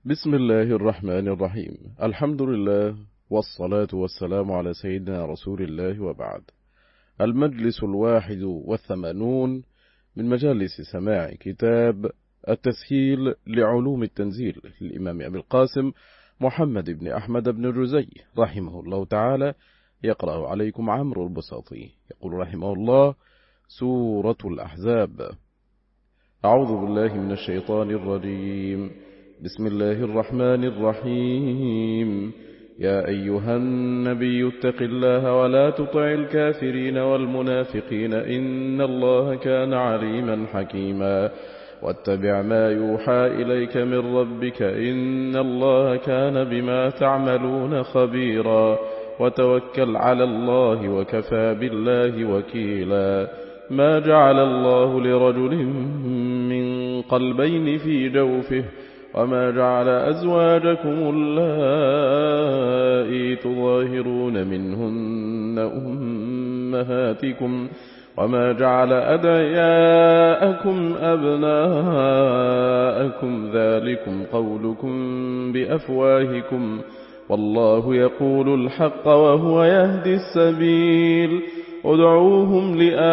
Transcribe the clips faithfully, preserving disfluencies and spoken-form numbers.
بسم الله الرحمن الرحيم. الحمد لله والصلاة والسلام على سيدنا رسول الله، وبعد. المجلس الواحد والثمانون من مجالس سماع كتاب التسهيل لعلوم التنزيل للإمام أبي القاسم محمد بن أحمد بن الرزي رحمه الله تعالى. يقرأ عليكم عمرو البساطي. يقول رحمه الله: سورة الأحزاب. أعوذ بالله من الشيطان الرجيم. بسم الله الرحمن الرحيم. يا أيها النبي اتق الله ولا تطع الكافرين والمنافقين إن الله كان عليما حكيما. واتبع ما يوحى إليك من ربك إن الله كان بما تعملون خبيرا. وتوكل على الله وكفى بالله وكيلا. ما جعل الله لرجل من قلبين في جوفه وما جعل أزواجكم اللائي تظاهرون منهن أمهاتكم وما جعل أدعياءكم أبناءكم ذلكم قولكم بأفواهكم والله يقول الحق وهو يهدي السبيل. ادعوهم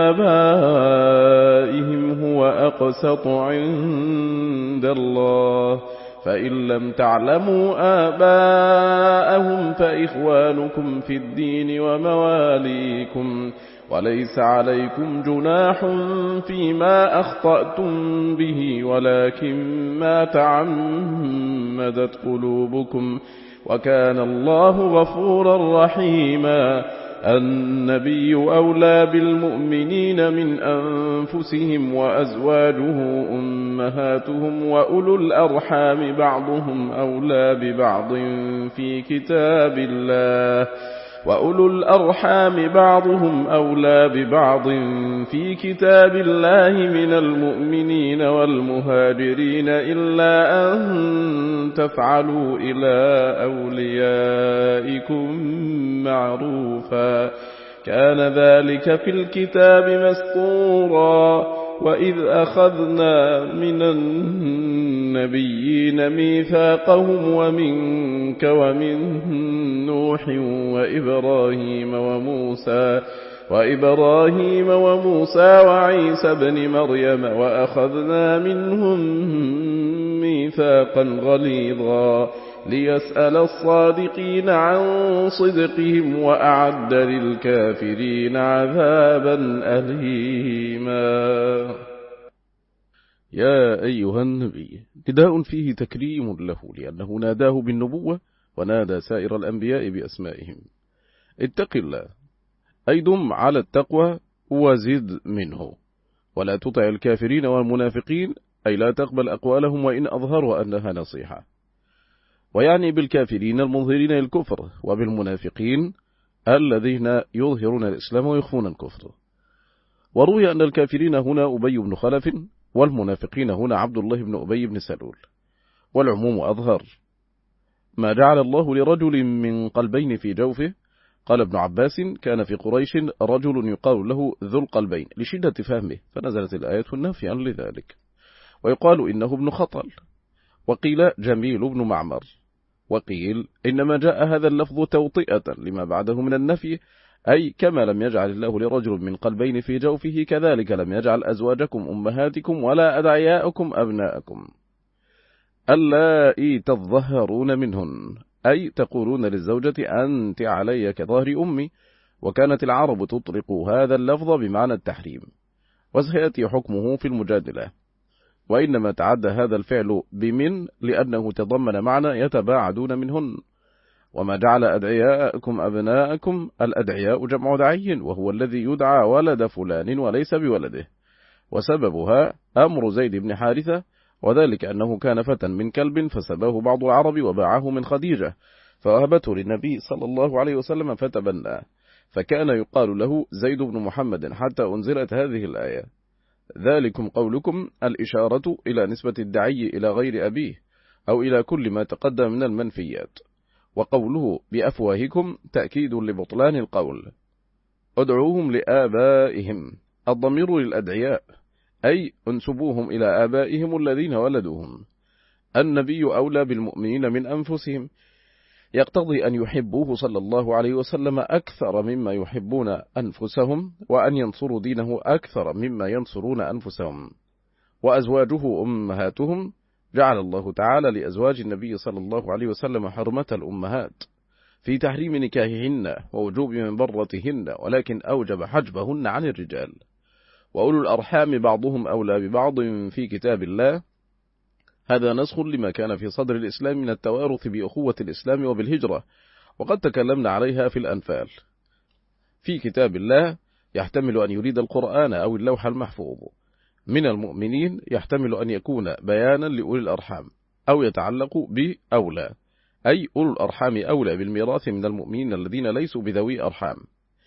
لآبائهم هو أقسط عند الله فإن لم تعلموا آباءهم فإخوانكم في الدين ومواليكم وليس عليكم جناح فيما أخطأتم به ولكن ما تعمدت قلوبكم وكان الله غفورا رحيما. النبي أولى بالمؤمنين من أنفسهم وأزواجه أمهاتهم وأولو الأرحام بعضهم أولى ببعض في كتاب الله وأولو الأرحام بعضهم أولى ببعض في كتاب الله من المؤمنين والمهاجرين إلا أن تفعلوا إلى أوليائكم معروفا كان ذلك في الكتاب مسطورا. وإذ أخذنا من النبيين ميثاقهم ومنك ومن نوح وإبراهيم وموسى وإبراهيم وموسى وعيسى بن مريم وأخذنا منهم ميثاقا غليظا ليسأل الصادقين عن صدقهم وأعد للكافرين عذابا أليما. يا أيها النبي نداء فيه تكريم له لأنه ناداه بالنبوة ونادى سائر الأنبياء بأسمائهم. اتق الله أي دم على التقوى وزد منه ولا تطع الكافرين والمنافقين أي لا تقبل أقوالهم وإن أظهروا أنها نصيحة. ويعني بالكافرين المظهرين الكفر وبالمنافقين الذين يظهرون الإسلام ويخفون الكفر. وروي أن الكافرين هنا أبي بن خلف والمنافقين هنا عبد الله بن أبي بن سلول والعموم أظهر. ما جعل الله لرجل من قلبين في جوفه. قال ابن عباس كان في قريش رجل يقال له ذو القلبين لشدة فهمه فنزلت الآية النافية لذلك. ويقال إنه ابن خطل وقيل جميل بن معمر. وقيل إنما جاء هذا اللفظ توطئة لما بعده من النفي أي كما لم يجعل الله لرجل من قلبين في جوفه كذلك لم يجعل أزواجكم أمهاتكم ولا أدعياءكم أبناءكم اللائي تظهرون منهن أي تقولون للزوجة أنت علي كظهر أمي. وكانت العرب تطلق هذا اللفظ بمعنى التحريم وسيأتي حكمه في المجادلة. وإنما تعدى هذا الفعل بمن لأنه تضمن معنى يتباعدون منهن. وما جعل أدعياءكم أبناءكم الأدعياء جمع دعي وهو الذي يدعى ولد فلان وليس بولده. وسببها أمر زيد بن حارثة وذلك أنه كان فتى من كلب فسباه بعض العرب وباعه من خديجة فوهبته للنبي صلى الله عليه وسلم فتبناه فكان يقال له زيد بن محمد حتى أنزلت هذه الآية. ذلكم قولكم الإشارة إلى نسبة الدعي إلى غير أبيه أو إلى كل ما تقدم من المنفيات. وقوله بأفواهكم تأكيد لبطلان القول. ادعوهم لآبائهم الضمير للأدعياء أي انسبوهم إلى آبائهم الذين ولدوهم. النبي أولى بالمؤمنين من أنفسهم، يقتضي أن يحبوه صلى الله عليه وسلم أكثر مما يحبون أنفسهم، وأن ينصروا دينه أكثر مما ينصرون أنفسهم. وأزواجه أمهاتهم، جعل الله تعالى لأزواج النبي صلى الله عليه وسلم حرمة الأمهات في تحريم نكاحهن ووجوب منبرتهن، ولكن أوجب حجبهن عن الرجال. وأولو الأرحام بعضهم أولى ببعض في كتاب الله، هذا نسخ لما كان في صدر الإسلام من التوارث بأخوة الإسلام وبالهجرة، وقد تكلمنا عليها في الأنفال. في كتاب الله يحتمل أن يريد القرآن أو اللوح المحفوظ. من المؤمنين يحتمل أن يكون بيانا لأولي الأرحام، أو يتعلق بأولى، أي أولو الأرحام أولى بالميراث من المؤمنين الذين ليسوا بذوي أرحام،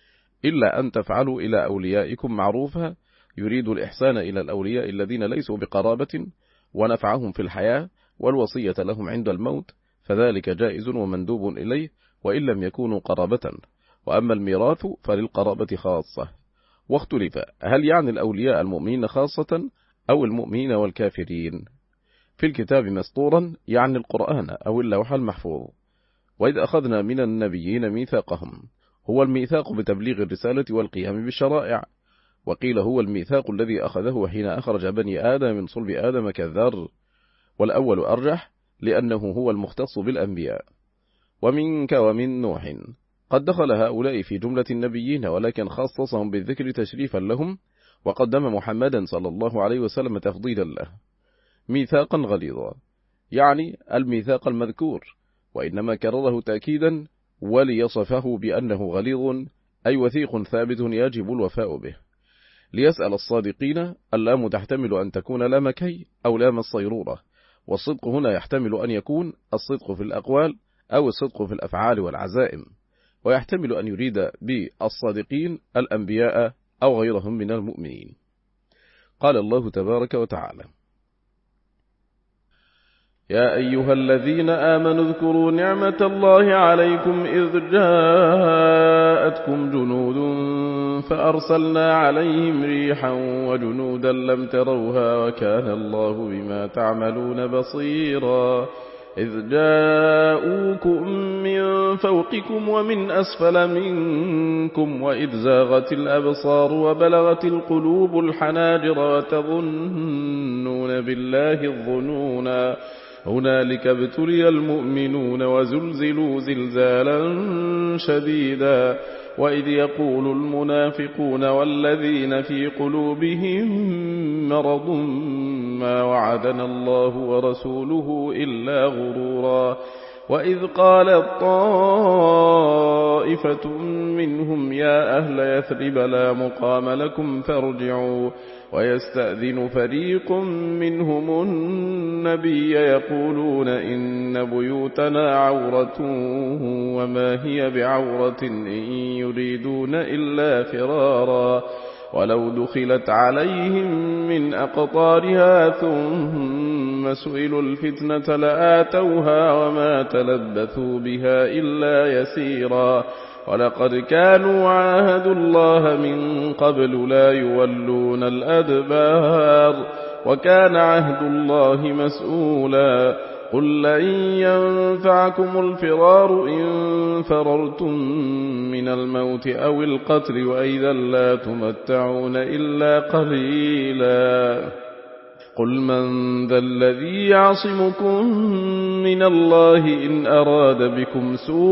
إلا أن تفعلوا إلى أوليائكم معروفا، يريد الإحسان إلى الأولياء الذين ليسوا بقرابة ونفعهم في الحياة والوصية لهم عند الموت، فذلك جائز ومندوب إليه وإن لم يكونوا قرابة. وأما الميراث فللقرابة خاصة. واختلف هل يعني الأولياء المؤمنين خاصة أو المؤمنين والكافرين. في الكتاب مسطورا يعني القرآن أو اللوح المحفوظ. وإذ أخذنا من النبيين ميثاقهم، هو الميثاق بتبليغ الرسالة والقيام بالشرائع. وقيل هو الميثاق الذي أخذه حين أخرج بني آدم من صلب آدم كالذر، والأول أرجح لأنه هو المختص بالأنبياء. ومنك ومن نوح، قد دخل هؤلاء في جملة النبيين، ولكن خصصهم بالذكر تشريفا لهم، وقدم محمدا صلى الله عليه وسلم تفضيلا له. ميثاقا غليظا يعني الميثاق المذكور، وإنما كرره تأكيدا وليصفه بأنه غليظ، أي وثيق ثابت يجب الوفاء به. ليسأل الصادقين، اللام تحتمل أن تكون لام كي أو لام الصيرورة، والصدق هنا يحتمل أن يكون الصدق في الأقوال أو الصدق في الأفعال والعزائم، ويحتمل أن يريد بالصادقين الأنبياء أو غيرهم من المؤمنين. قال الله تبارك وتعالى: يا أيها الذين آمنوا اذكروا نعمة الله عليكم إذ جاءتكم جنود فأرسلنا عليهم ريحا وجنودا لم تروها وكان الله بما تعملون بصيرا. إذ جاءوكم من فوقكم ومن أسفل منكم وإذ زاغت الأبصار وبلغت القلوب الحناجر وتظنون بالله الظنونا هنالك ابتلي المؤمنون وزلزلوا زلزالا شديدا. وإذ يقول المنافقون والذين في قلوبهم مرض ما وعدنا الله ورسوله إلا غرورا. وإذ قالت طائفة منهم يا أهل يثرب لا مقام لكم فارجعوا ويستأذن فريق منهم النبي يقولون إن بيوتنا عورة وما هي بعورة إن يريدون إلا فرارا. ولو دخلت عليهم من أقطارها ثم سئلوا الفتنة لآتوها وما تلبثوا بها إلا يسيرا. ولقد كانوا عاهدوا الله من قبل لا يولون الأدبار وكان عهد الله مسؤولا. قل لن ينفعكم الفرار إن فررتم من الموت أو القتل وإذا لا تمتعون إلا قليلا. قل من ذا الذي يعصمكم من الله إن أراد بكم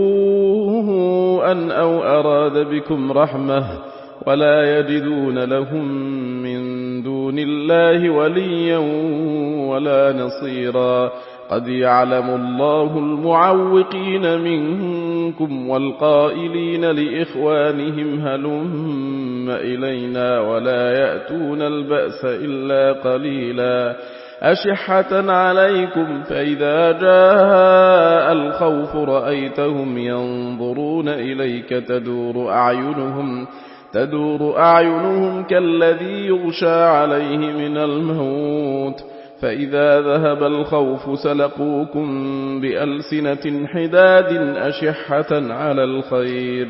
سوءا أو أراد بكم رحمة ولا يجدون لهم من دون الله وليا ولا نصيرا. قد يعلم الله المعوقين منكم والقائلين لإخوانهم هلم إلينا ولا يأتون البأس إلا قليلا. أشحة عليكم فإذا جاء الخوف رأيتهم ينظرون إليك تدور أعينهم تدور أعينهم كالذي يغشى عليه من الموت فإذا ذهب الخوف سلقوكم بألسنة حداد أشحة على الخير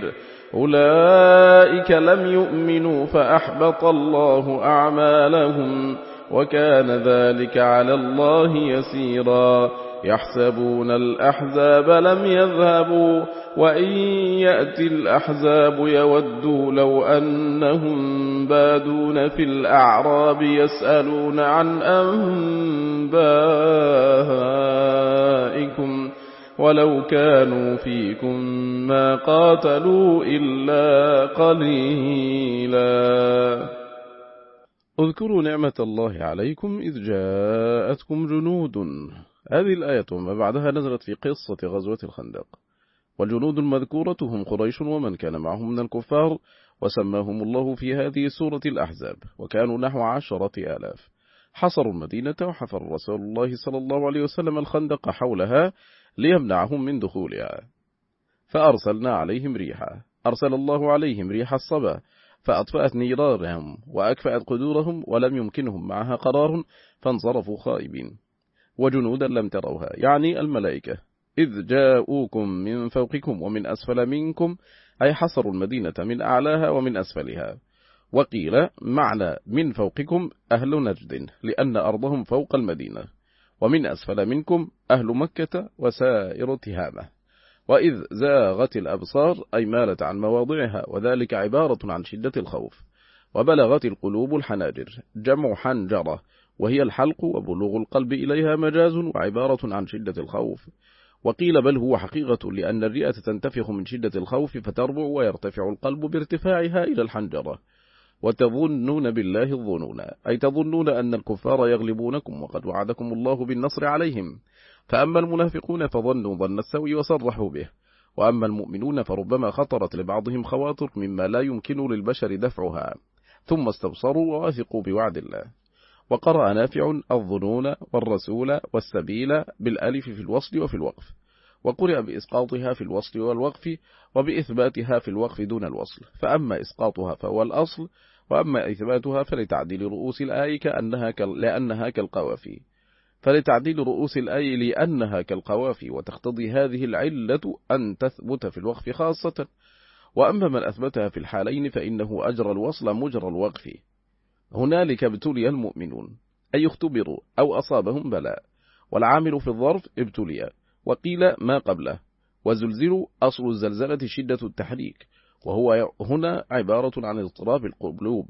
أولئك لم يؤمنوا فأحبط الله أعمالهم وكان ذلك على الله يسيرا يحسبون الأحزاب لم يذهبوا وإن يأتي الأحزاب يودوا لو أنهم بادون في الأعراب يسألون عن أنبائكم ولو كانوا فيكم ما قاتلوا إلا قليلا. اذكروا نعمة الله عليكم إذ جاءتكم جنود. هذه الآية وما بعدها نزلت في قصة غزوة الخندق، والجنود المذكورة هم قريش ومن كان معهم من الكفار، وسماهم الله في هذه السورة الأحزاب، وكانوا نحو عشرة آلاف. حصروا المدينة وحفر رسول الله صلى الله عليه وسلم الخندق حولها ليمنعهم من دخولها، فأرسلنا عليهم ريحا أرسل الله عليهم ريح الصبا فأطفأت نيرانهم وأكفأت قدورهم ولم يمكنهم معها قرار فانصرفوا خائبين. وجنودا لم تروها يعني الملائكة إذ جاءوكم من فوقكم ومن أسفل منكم، أي حصروا المدينة من أعلاها ومن أسفلها. وقيل معنى من فوقكم أهل نجد لأن أرضهم فوق المدينة، ومن أسفل منكم أهل مكة وسائر تهامة. وإذ زاغت الأبصار أي مالت عن مواضعها، وذلك عبارة عن شدة الخوف. وبلغت القلوب الحناجر جمع حنجرة وهي الحلق، وبلوغ القلب إليها مجاز وعبارة عن شدة الخوف. وقيل بل هو حقيقة لأن الرئة تنتفخ من شدة الخوف فتربع ويرتفع القلب بارتفاعها إلى الحنجرة. وتظنون بالله الظنون أي تظنون أن الكفار يغلبونكم وقد وعدكم الله بالنصر عليهم. فأما المنافقون فظنوا ظن السوء وصرحوا به، وأما المؤمنون فربما خطرت لبعضهم خواطر مما لا يمكن للبشر دفعها، ثم استبصروا وواثقوا بوعد الله. وقرأ نافع الظنون والرسول والسبيل بالألف في الوصل وفي الوقف، وقرأ بإسقاطها في الوصل والوقف وبإثباتها في الوقف دون الوصل، فأما إسقاطها فهو الأصل، وأما إثباتها فلتعديل رؤوس الآي كأنها كال... لأنها كالقوافي فلتعديل رؤوس الآي لأنها كالقوافي وتقتضي هذه العلة أن تثبت في الوقف خاصة. وأما من أثبتها في الحالين فإنه أجرى الوصل مجرى الوقف. هنالك ابتلي المؤمنون أي اختبروا أو أصابهم بلاء، والعامل في الظرف ابتلي، وقيل ما قبله. وزلزلوا أصل الزلزلة شدة التحريك، وهو هنا عبارة عن اضطراب القلوب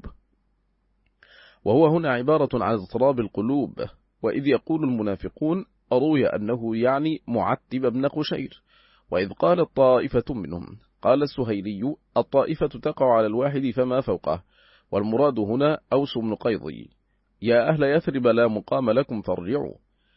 وهو هنا عبارة عن اضطراب القلوب. وإذ يقول المنافقون أروي أنه يعني معتب بن قشير. وإذ قال طائفة منهم قال السهيلي الطائفة تقع على الواحد فما فوقه، والمراد هنا أوس بن قيضي يا أهل يثرب لا مقام لكم فارجعوا.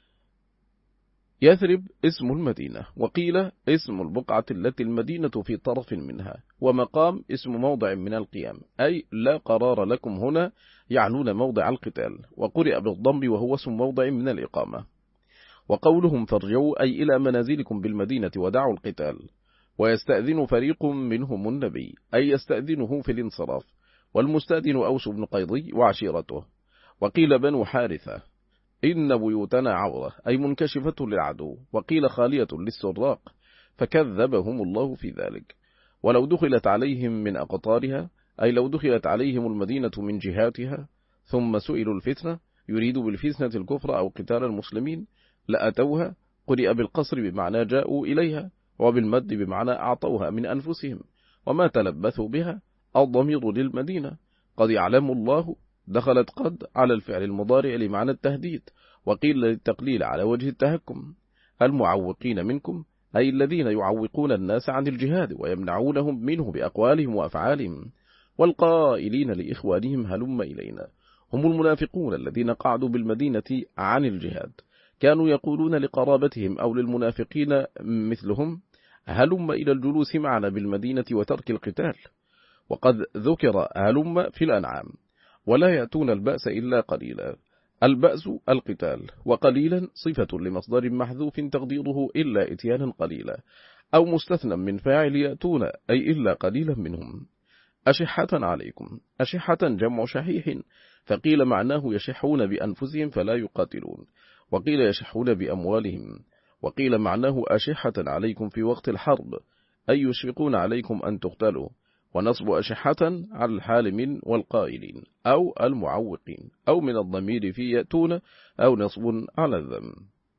يثرب اسم المدينة، وقيل اسم البقعة التي المدينة في طرف منها، ومقام اسم موضع من القيام أي لا قرار لكم هنا، يعنون موضع القتال. وقرئ بالضم وهو اسم موضع من الإقامة. وقولهم فارجعوا أي إلى منازلكم بالمدينة ودعوا القتال. ويستأذن فريق منهم النبي أي يستأذنه في الانصراف، والمستأذن أوس بن قيضي وعشيرته. وقيل بنو حارثة إن بيوتنا عورة أي منكشفة للعدو، وقيل خالية للسراق فكذبهم الله في ذلك. ولو دخلت عليهم من أقطارها أي لو دخلت عليهم المدينة من جهاتها ثم سئلوا الفتنة يريد بالفتنة الكفر أو قتال المسلمين لأتوها. قرئ بالقصر بمعنى جاءوا إليها، وبالمد بمعنى أعطوها من أنفسهم، وما تلبثوا بها الضمير للمدينة. قد يعلم الله دخلت قد على الفعل المضارع لمعنى التهديد، وقيل للتقليل على وجه التهكم. المعوقين منكم أي الذين يعوقون الناس عن الجهاد ويمنعونهم منه بأقوالهم وأفعالهم. والقائلين لإخوانهم هلم إلينا هم المنافقون الذين قعدوا بالمدينة عن الجهاد، كانوا يقولون لقرابتهم أو للمنافقين مثلهم هلم إلى الجلوس معنا بالمدينة وترك القتال. وقد ذكر هلم في الأنعام. ولا يأتون البأس إلا قليلا، البأس القتال، وقليلا صفة لمصدر محذوف تقديره إلا إتيانا قليلا، أو مستثنى من فاعل يأتون أي إلا قليلا منهم. أشحة عليكم، أشحة جمع شحيح، فقيل معناه يشحون بأنفسهم فلا يقاتلون، وقيل يشحون بأموالهم، وقيل معناه أشحة عليكم في وقت الحرب أي يشفقون عليكم أن تقتلوا، ونصب أشحة على الحال من والقائلين أو المعوقين، أو من الضمير في يأتون، أو نصب على الذم.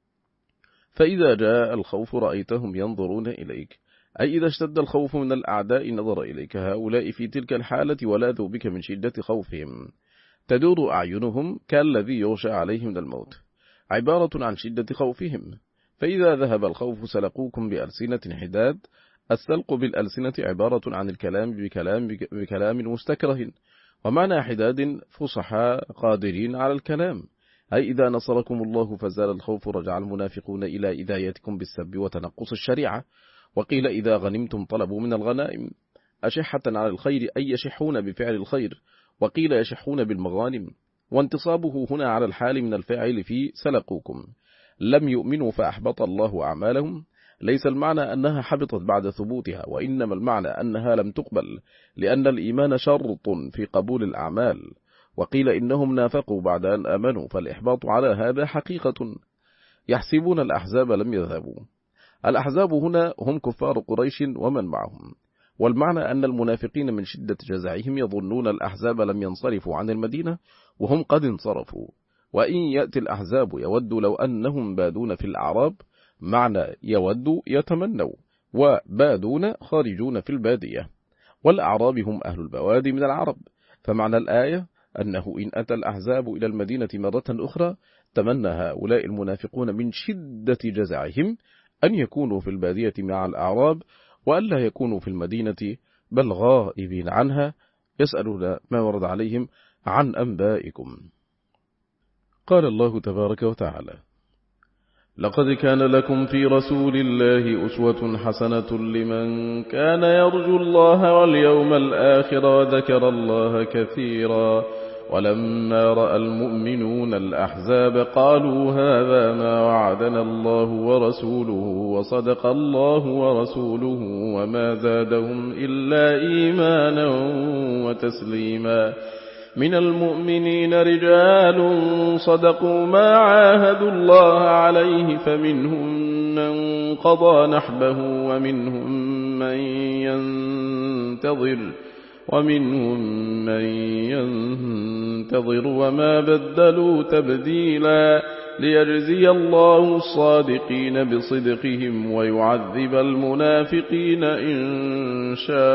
فإذا جاء الخوف رأيتهم ينظرون إليك، أي إذا اشتد الخوف من الأعداء نظر إليك هؤلاء في تلك الحالة ولاذوا بك من شدة خوفهم، تدور أعينهم كالذي يغشى عليه من الموت، عبارة عن شدة خوفهم. فإذا ذهب الخوف سلقوكم بألسنة حداد، السلق بالألسنة عبارة عن الكلام بكلام, بكلام مستكره، ومعنى حداد فصحاء قادرين على الكلام، أي إذا نصركم الله فزال الخوف رجع المنافقون إلى إدايتكم بالسب وتنقص الشريعة. وقيل إذا غنمتم طلبوا من الغنائم، أشحة على الخير أي يشحون بفعل الخير، وقيل يشحون بالمغانم، وانتصابه هنا على الحال من الفاعل في سلقوكم. لم يؤمنوا فأحبط الله أعمالهم، ليس المعنى أنها حبطت بعد ثبوتها، وإنما المعنى أنها لم تقبل، لأن الإيمان شرط في قبول الأعمال. وقيل إنهم نافقوا بعد أن آمنوا، فالإحباط على هذا حقيقة. يحسبون الأحزاب لم يذهبوا، الأحزاب هنا هم كفار قريش ومن معهم، والمعنى أن المنافقين من شدة جزعهم يظنون الأحزاب لم ينصرفوا عن المدينة وهم قد انصرفوا. وإن يأتي الأحزاب يود لو أنهم بادون في الأعراب، معنى يود يتمنوا، وبادون خارجون في البادية، والأعراب هم أهل البوادي من العرب. فمعنى الآية أنه إن أتى الأحزاب إلى المدينة مرة أخرى تمنى هؤلاء المنافقون من شدة جزعهم أن يكونوا في البادية مع الأعراب، وألا يكونوا في المدينة بل غائبين عنها، يسألون ما ورد عليهم عن أنبائكم. قال الله تبارك وتعالى: لقد كان لكم في رسول الله أسوة حسنة لمن كان يرجو الله واليوم الآخر وذكر الله كثيرا. ولما رأى المؤمنون الأحزاب قالوا هذا ما وعدنا الله ورسوله وصدق الله ورسوله وما زادهم إلا إيمانا وتسليما. من المؤمنين رجال صدقوا ما عاهدوا الله عليه، فمنهم من قضى نحبه ومنهم من ينتظر ومنهم من ينتظر وما بدلوا تبديلا، ليجزي الله الصادقين بصدقهم ويعذب المنافقين إن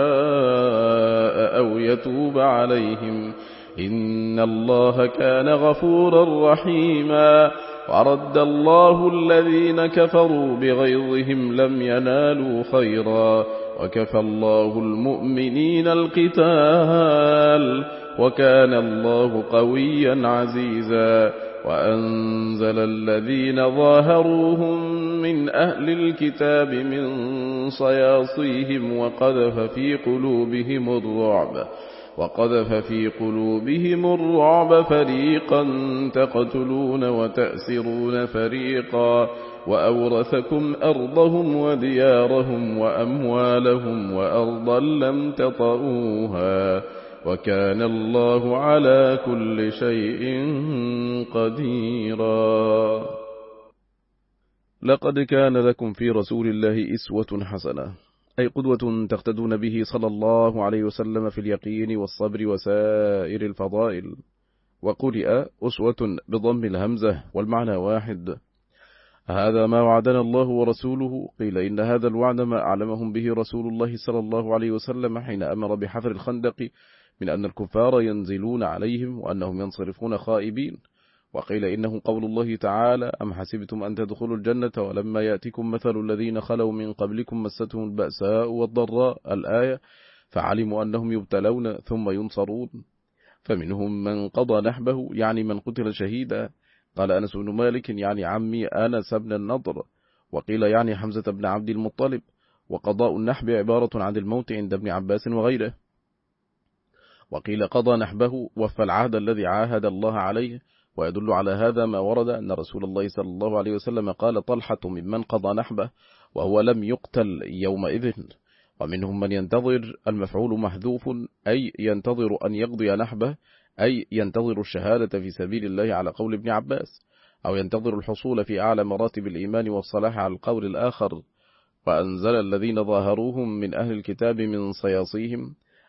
شاء أو يتوب عليهم، إن الله كان غفورا رحيما. ورد الله الذين كفروا بغيظهم لم ينالوا خيرا، وكفى الله المؤمنين القتال، وكان الله قويا عزيزا. وأنزل الذين ظاهروهم من أهل الكتاب من صياصيهم وقذف في قلوبهم الرعب وقذف في قلوبهم الرعب فريقا تقتلون وتأسرون فريقا، وأورثكم أرضهم وديارهم وأموالهم وأرضا لم تطئوها، وكان الله على كل شيء قديرا. لقد كان لكم في رسول الله أسوة حسنة، أي قدوة تقتدون به صلى الله عليه وسلم في اليقين والصبر وسائر الفضائل. وقرئ أسوة بضم الهمزة والمعنى واحد. هذا ما وعدنا الله ورسوله، قيل إن هذا الوعد ما أعلمهم به رسول الله صلى الله عليه وسلم حين أمر بحفر الخندق من أن الكفار ينزلون عليهم وأنهم ينصرفون خائبين. وقيل إنه قول الله تعالى: أم حسبتم أن تدخلوا الجنة ولما يأتكم مثل الذين خلوا من قبلكم مستهم البأساء والضراء، الآية، فعلموا أنهم يبتلون ثم ينصرون. فمنهم من قضى نحبه، يعني من قتل شهيدا. قال أنس بن مالك يعني عمي أنس بن النضر، وقيل يعني حمزة بن عبد المطلب. وقضاء النحب عبارة عن الموت عند ابن عباس وغيره. وقيل قضى نحبه وفى العهد الذي عاهد الله عليه. ويدل على هذا ما ورد أن رسول الله صلى الله عليه وسلم قال: طلحة ممن قضى نحبه وهو لم يقتل يومئذ. ومنهم من ينتظر، المفعول محذوف، أي ينتظر أن يقضي نحبه، أي ينتظر الشهادة في سبيل الله على قول ابن عباس، أو ينتظر الحصول في أعلى مراتب الإيمان والصلاح على القول الآخر. وأنزل الذين ظاهروهم من أهل الكتاب من صياصيهم،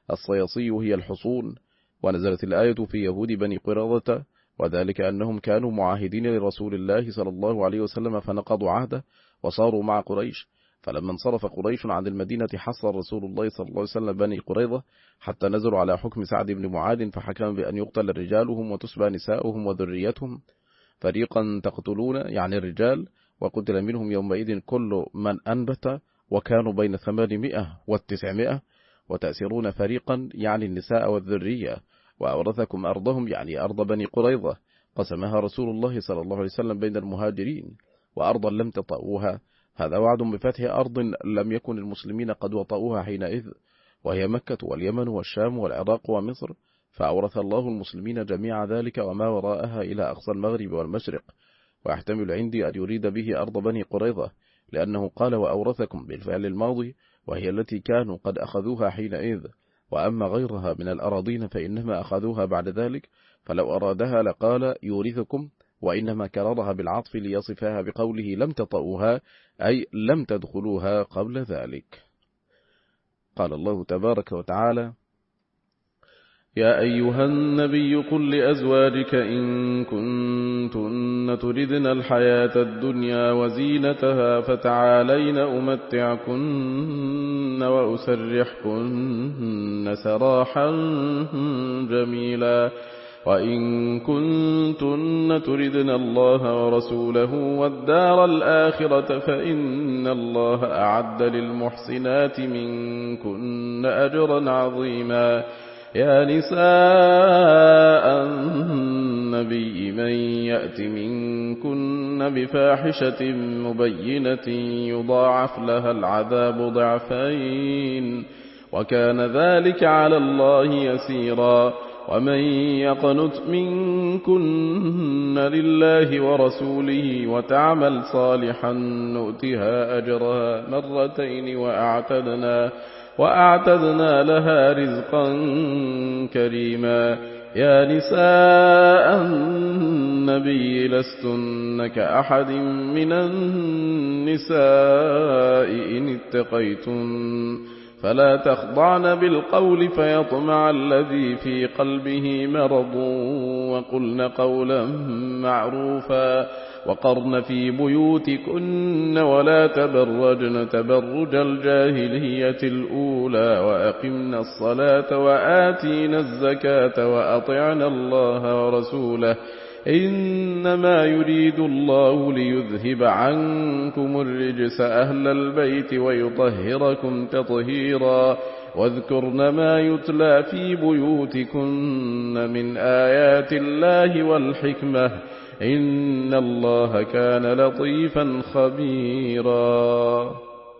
الصياصي هي الحصون. ونزلت الآية في يهود بني قرظة، وذلك أنهم كانوا معاهدين لرسول الله صلى الله عليه وسلم فنقضوا عهده وصاروا مع قريش. فلما انصرف قريش عن المدينة حصر رسول الله صلى الله عليه وسلم بني قريظة حتى نزلوا على حكم سعد بن معاذ، فحكم بأن يقتل رجالهم وتسبى نساؤهم وذريتهم، فريقا تقتلون يعني الرجال، وقتل منهم يومئذ كل من أنبت، وكانوا بين ثمانمائة والتسعمائة، وتأسرون فريقا يعني النساء والذرية، وأورثكم أرضهم يعني أرض بني قريظة، قسمها رسول الله صلى الله عليه وسلم بين المهاجرين، وأرضا لم تطؤوها، هذا وعد بفتح أرض لم يكن المسلمين قد وطؤوها حينئذ، وهي مكة واليمن والشام والعراق ومصر، فأورث الله المسلمين جميع ذلك وما وراءها إلى أقصى المغرب والمشرق. ويحتمل عندي أن يريد به أرض بني قريظة، لأنه قال وأورثكم بالفعل الماضي، وهي التي كانوا قد أخذوها حينئذ، وأما غيرها من الأراضين فإنما أخذوها بعد ذلك، فلو أرادها لقال يورثكم، وإنما كررها بالعطف ليصفها بقوله لم تطؤوها، أي لم تدخلوها قبل ذلك. قال الله تبارك وتعالى: يا أيها النبي قل لأزواجك إن كنتن تردن الحياة الدنيا وزينتها فتعالين أمتعكن وأسرحكن سراحا جميلا، وإن كنتن تردن الله ورسوله والدار الآخرة فإن الله أعد للمحسنات منكن أجرا عظيما. يا نساء النبي من يأت منكن بفاحشة مبينة يضاعف لها العذاب ضعفين، وكان ذلك على الله يسيرا. ومن يقنت منكن لله ورسوله وتعمل صالحا نؤتها أجرها مرتين وأعتدنا وأعتدنا لها رزقا كريما. يا نساء النبي لستن كأحد من النساء إن اتقيتن، فلا تخضعن بالقول فيطمع الذي في قلبه مرض، وقلن قولا معروفا، وقرن في بيوتكن ولا تبرجن تبرج الجاهلية الأولى، وأقمنا الصلاة وآتينا الزكاة وأطعنا الله ورسوله، إنما يريد الله ليذهب عنكم الرجس أهل البيت ويطهركم تطهيرا. واذكرن ما يتلى في بيوتكن من آيات الله والحكمة، إن الله كان لطيفا خبيرا.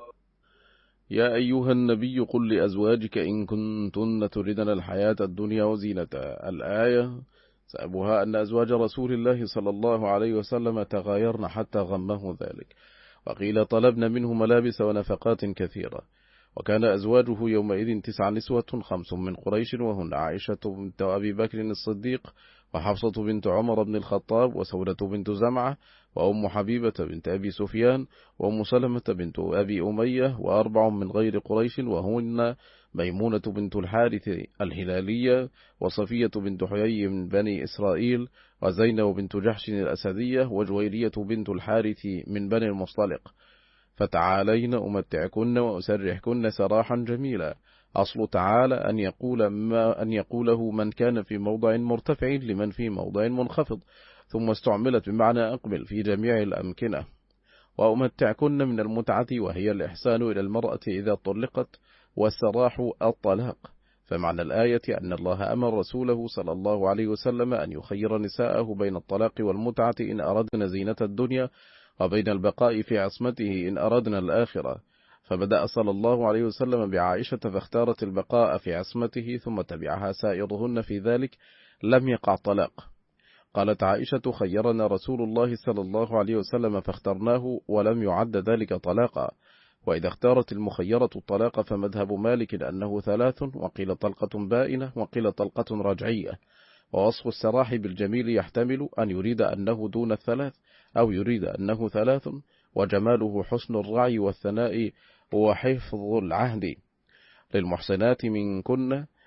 يا أيها النبي قل لأزواجك إن كنتن تردن الحياة الدنيا وزينتها. الآية سببها أن أزواج رسول الله صلى الله عليه وسلم تغايرن حتى غمه ذلك، وقيل طلبن منه ملابس ونفقات كثيرة. وكان أزواجه يومئذ تسع نسوة، خمس من قريش وهن عائشة بنت أبي بكر الصديق، وحفصة بنت عمر بن الخطاب، وسودة بنت زمعة، وأم حبيبة بنت أبي سفيان، وأم سلمة بنت أبي أمية، وأربع من غير قريش وهن ميمونة بنت الحارث الهلالية، وصفية بنت حيي من بني إسرائيل، وزينب بنت جحش الأسدية، وجويرية بنت الحارث من بني المصطلق. فتعالين أمتعكن وأسرحكن سراحا جميلا. أصل تعالى أن يقول ما أن يقوله من كان في موضع مرتفع لمن في موضع منخفض، ثم استعملت بمعنى أقبل في جميع الأمكنة. وأمتعكن من المتعة، وهي الإحسان إلى المرأة إذا طلقت، والسراح الطلاق. فمعنى الآية أن الله أمر رسوله صلى الله عليه وسلم أن يخير نساءه بين الطلاق والمتعة إن أردنا زينة الدنيا، وبين البقاء في عصمته إن أردنا الآخرة. فبدأ صلى الله عليه وسلم بعائشة فاختارت البقاء في عصمته، ثم تبعها سائرهن في ذلك، لم يقع طلاق. قالت عائشة: خيرنا رسول الله صلى الله عليه وسلم فاخترناه، ولم يعد ذلك طلاقا. وإذا اختارت المخيرة الطلاق فمذهب مالك أنه ثلاث، وقيل طلقة بائنة، وقيل طلقة رجعية. ووصف السراح بالجميل يحتمل أن يريد أنه دون الثلاث، أو يريد أنه ثلاث، وجماله حسن الرعي والثناء وحفظ العهد. للمحسنات منكن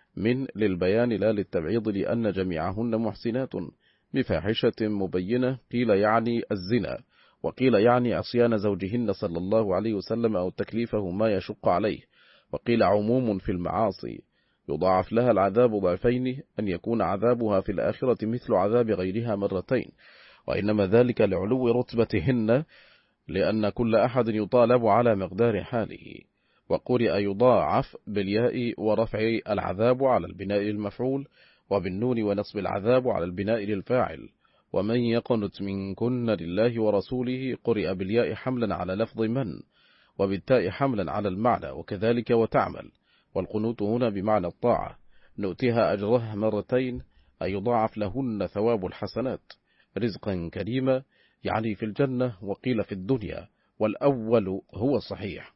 من للبيان لا للتبعيض لأن جميعهن محسنات بفاحشة مبينة، قيل يعني الزنا، وقيل يعني عصيان زوجهن صلى الله عليه وسلم أو تكليفه ما يشق عليه، وقيل عموم في المعاصي يضاعف لها العذاب ضعفين، أن يكون عذابها في الآخرة مثل عذاب غيرها مرتين، وإنما ذلك لعلو رتبتهن لأن كل أحد يطالب على مقدار حاله. وقرئ يضاعف بالياء ورفع العذاب على البناء المفعول، وبالنون ونصب العذاب على البناء للفاعل. ومن يقنت منكن لله ورسوله قرئ بالياء حملا على لفظ من، وبالتاء حملا على المعنى، وكذلك وتعمل. والقنوت هنا بمعنى الطاعة، نؤتيها أجرها مرتين، أي يضاعف لهن ثواب الحسنات رزقا كريما، يعني في الجنة، وقيل في الدنيا، والأول هو صحيح.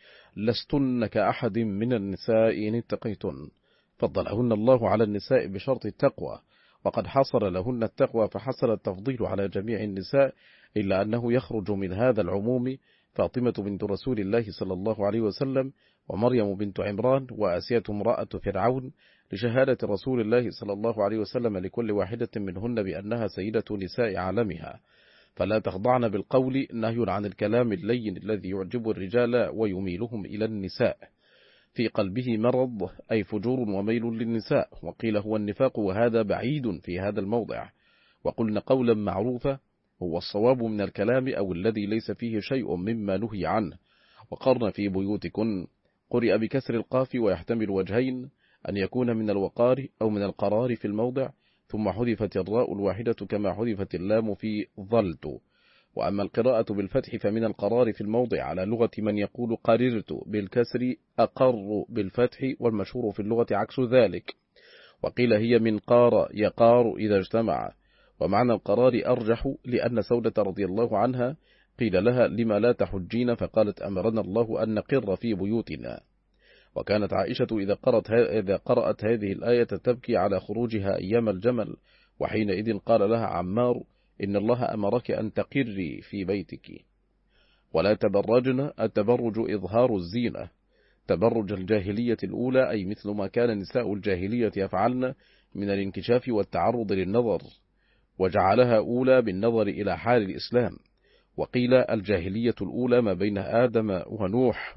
لستن كأحد من النساء إن اتقيتن، فضلهن الله على النساء بشرط التقوى، وقد حصر لهن التقوى فحصل التفضيل على جميع النساء، إلا أنه يخرج من هذا العموم فاطمة بنت رسول الله صلى الله عليه وسلم، ومريم بنت عمران، وآسية امرأة فرعون، لشهادة رسول الله صلى الله عليه وسلم لكل واحدة منهن بأنها سيدة نساء عالمها. فلا تخضعن بالقول نهي عن الكلام اللين الذي يعجب الرجال ويميلهم إلى النساء. في قلبه مرض أي فجور وميل للنساء، وقيل هو النفاق، وهذا بعيد في هذا الموضع. وقلنا قولا معروفا هو الصواب من الكلام أو الذي ليس فيه شيء مما نهي عنه. وقرن في بيوتكن قرئ بكسر القاف ويحتمل وجهين، أن يكون من الوقار أو من القرار في الموضع، ثم حذفت الراء الواحدة كما حذفت اللام في ظلت. وأما القراءة بالفتح فمن القرار في الموضع على لغة من يقول قررت بالكسر أقر بالفتح، والمشهور في اللغة عكس ذلك. وقيل هي من قار يقار إذا اجتمع. ومعنى القرار أرجح، لأن سودة رضي الله عنها قيل لها لما لا تحجين، فقالت أمرنا الله أن نقر في بيوتنا. وكانت عائشة إذا قرأت, إذا قرأت هذه الآية تبكي على خروجها أيام الجمل، وحينئذ قال لها عمار إن الله أمرك أن تقري في بيتك. ولا تبرجن، التبرج إظهار الزينة، تبرج الجاهلية الأولى، أي مثل ما كان نساء الجاهلية يفعلن من الانكشاف والتعرض للنظر، وجعلها أولى بالنظر إلى حال الإسلام. وقيل الجاهلية الأولى ما بين آدم ونوح،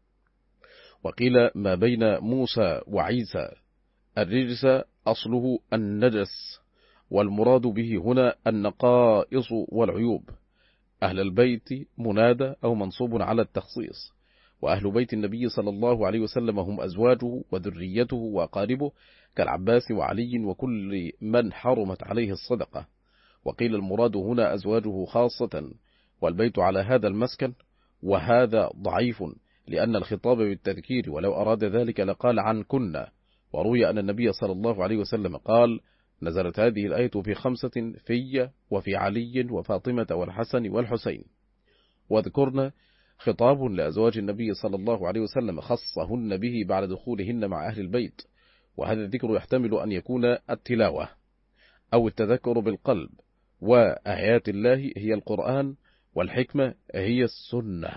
وقيل ما بين موسى وعيسى. الرجس أصله النجس، والمراد به هنا النقائص والعيوب. أهل البيت منادى أو منصوب على التخصيص، وأهل بيت النبي صلى الله عليه وسلم هم أزواجه وذريته وأقاربه كالعباس وعلي وكل من حرمت عليه الصدقة. وقيل المراد هنا أزواجه خاصة، والبيت على هذا المسكن، وهذا ضعيف لأن الخطاب بالتذكير، ولو أراد ذلك لقال عن كنا. وروي أن النبي صلى الله عليه وسلم قال نزلت هذه الآية في خمسة في وفي علي وفاطمة والحسن والحسين. واذكرنا خطاب لأزواج النبي صلى الله عليه وسلم خصهن به بعد دخولهن مع أهل البيت، وهذا الذكر يحتمل أن يكون التلاوة أو التذكر بالقلب، وآيات الله هي القرآن، والحكمة هي السنة.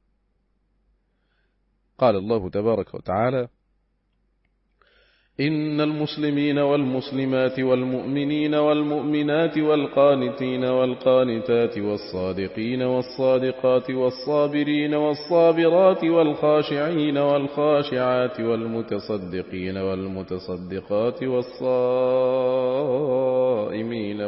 قال الله تبارك وتعالى إن المسلمين والمسلمات والمؤمنين والمؤمنات والقانتين والقانتات والصادقين والصادقات والصابرين والصابرات والخاشعين والخاشعات والمتصدقين والمتصدقات والصائمين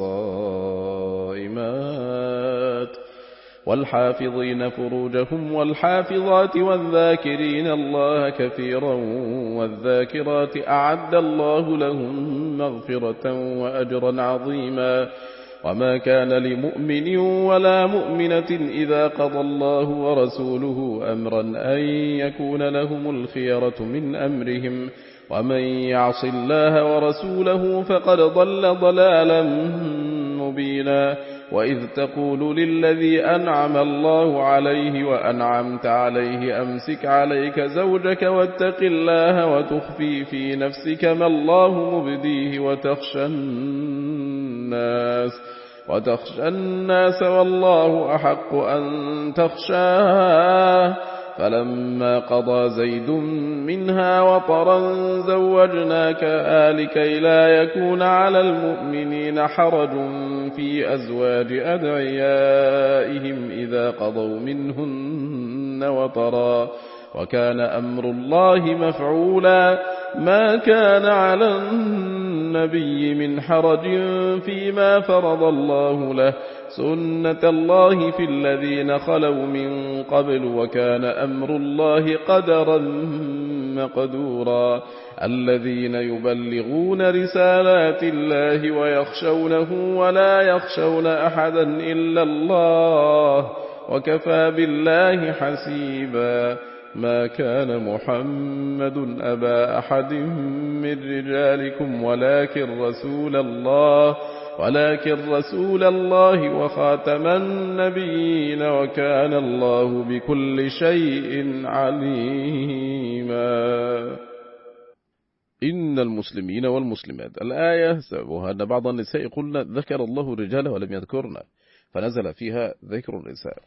والصائمات والحافظين فروجهم والحافظات والذاكرين الله كثيرا والذاكرات أعد الله لهم مغفرة وأجرا عظيما. وما كان لمؤمن ولا مؤمنة إذا قضى الله ورسوله أمرا أن يكون لهم الخيرة من أمرهم، ومن يعص الله ورسوله فقد ضل ضلالا مبينا. وإذ تقول للذي أنعم الله عليه وأنعمت عليه أمسك عليك زوجك واتق الله وتخفي في نفسك ما الله مبديه وتخشى الناس وتخشى الناس والله أحق أن تخشاه فلما قضى زيد منها وطرا زوجناكها لكي لا يكون على المؤمنين حرج في أزواج أدعيائهم إذا قضوا منهن وطرا وكان أمر الله مفعولا ما كان على النبي من حرج فيما فرض الله له سنة الله في الذين خلوا من قبل وكان أمر الله قدرا مقدورا الذين يبلغون رسالات الله ويخشونه ولا يخشون أحدا إلا الله وكفى بالله حسيبا ما كان محمد أبا أحد من رجالكم ولكن رسول الله ولكن رسول الله وخاتم النبيين وكان الله بكل شيء عليما. إن المسلمين والمسلمات. الآية سببها أن بعض النساء قلنا ذكر الله الرجال ولم يذكرنا فنزل فيها ذكر النساء.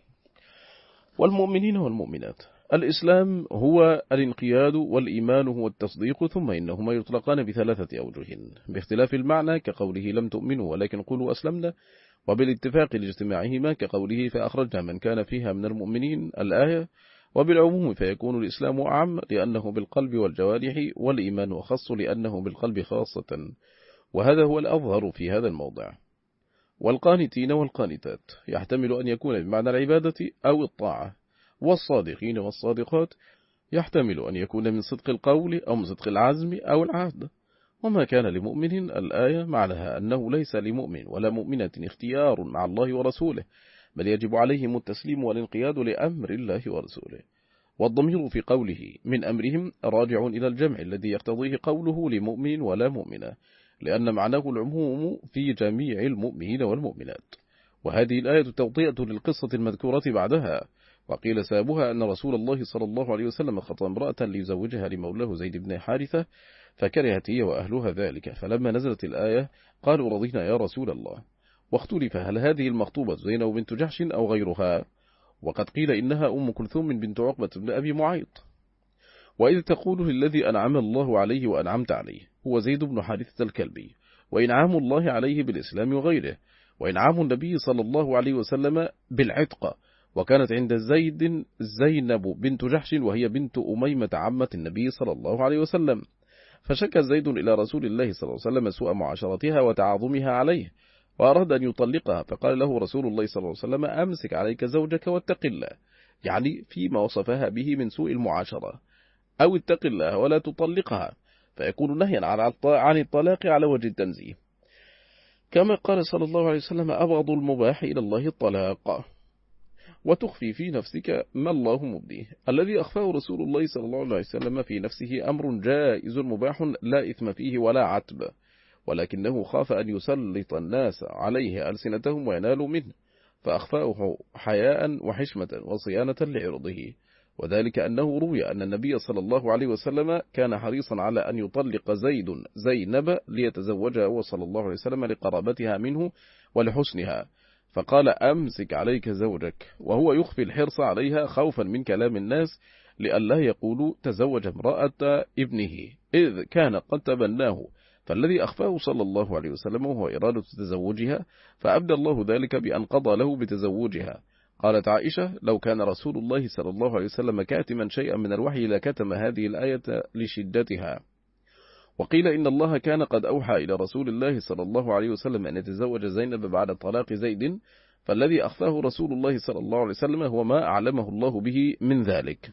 والمؤمنين والمؤمنات. الإسلام هو الانقياد والإيمان هو التصديق ثم إنهما يطلقان بثلاثة أوجه باختلاف المعنى كقوله لم تؤمنوا ولكن قولوا أسلمنا وبالاتفاق لاجتماعهما كقوله فأخرجنا من كان فيها من المؤمنين الآية وبالعموم فيكون الإسلام أعم لأنه بالقلب والجوارح والإيمان أخص لأنه بالقلب خاصة وهذا هو الأظهر في هذا الموضع. والقانتين والقانتات يحتمل أن يكون بمعنى العبادة أو الطاعة والصادقين والصادقات يحتمل أن يكون من صدق القول أو من صدق العزم أو العهد. وما كان لمؤمن الآية معناها أنه ليس لمؤمن ولا مؤمنة اختيار مع الله ورسوله بل يجب عليهم التسليم والانقياد لأمر الله ورسوله. والضمير في قوله من أمرهم راجع إلى الجمع الذي يقتضيه قوله لمؤمن ولا مؤمنة لأن معناه العموم في جميع المؤمنين والمؤمنات. وهذه الآية توطئة للقصة المذكورة بعدها. وقيل سابها أن رسول الله صلى الله عليه وسلم خطب امرأة ليزوجها لمولاه زيد بن حارثة فكرهت هي وأهلها ذلك فلما نزلت الآية قالوا رضينا يا رسول الله. واختلف هل هذه المخطوبة زينب بنت جحش أو غيرها وقد قيل إنها أم كلثوم بنت عقبة بن أبي معيط. وإذ تقول للذي أنعم الله عليه وأنعمت عليه هو زيد بن حارثة الكلبي وإنعام الله عليه بالإسلام وغيره وإنعام النبي صلى الله عليه وسلم بالعتق وكانت عند زيد زينب بنت جحش وهي بنت أميمة عمة النبي صلى الله عليه وسلم فشكى زيد إلى رسول الله صلى الله عليه وسلم سوء معاشرتها وتعاظمها عليه وأراد أن يطلقها فقال له رسول الله صلى الله عليه وسلم أمسك عليك زوجك واتق الله يعني فيما وصفها به من سوء المعاشرة أو اتق الله ولا تطلقها فيكون نهيا عن الطلاق على وجه التنزيه كما قال صلى الله عليه وسلم أبغض المباح إلى الله الطلاق وتخفي في نفسك ما الله مبديه. الذي أخفاه رسول الله صلى الله عليه وسلم في نفسه أمر جائز مباح لا إثم فيه ولا عتب ولكنه خاف أن يسلط الناس عليه ألسنتهم وينالوا منه فأخفاه حياء وحشمة وصيانة لعرضه وذلك أنه روي أن النبي صلى الله عليه وسلم كان حريصا على أن يطلق زيد زينب ليتزوجها وصلى الله عليه وسلم لقرابتها منه ولحسنها فقال أمسك عليك زوجك وهو يخفي الحرص عليها خوفا من كلام الناس لئلا يقولوا تزوج امرأة ابنه إذ كان قد تبناه فالذي أخفاه صلى الله عليه وسلم وهو إرادة تزوجها فأبدى الله ذلك بأن قضى له بتزوجها. قالت عائشة لو كان رسول الله صلى الله عليه وسلم كاتما شيئا من الوحي لكتم هذه الآية لشدتها. وقيل إن الله كان قد أوحى إلى رسول الله صلى الله عليه وسلم أن يتزوج زينب بعد طلاق زيد فالذي أخفاه رسول الله صلى الله عليه وسلم هو ما أعلمه الله به من ذلك.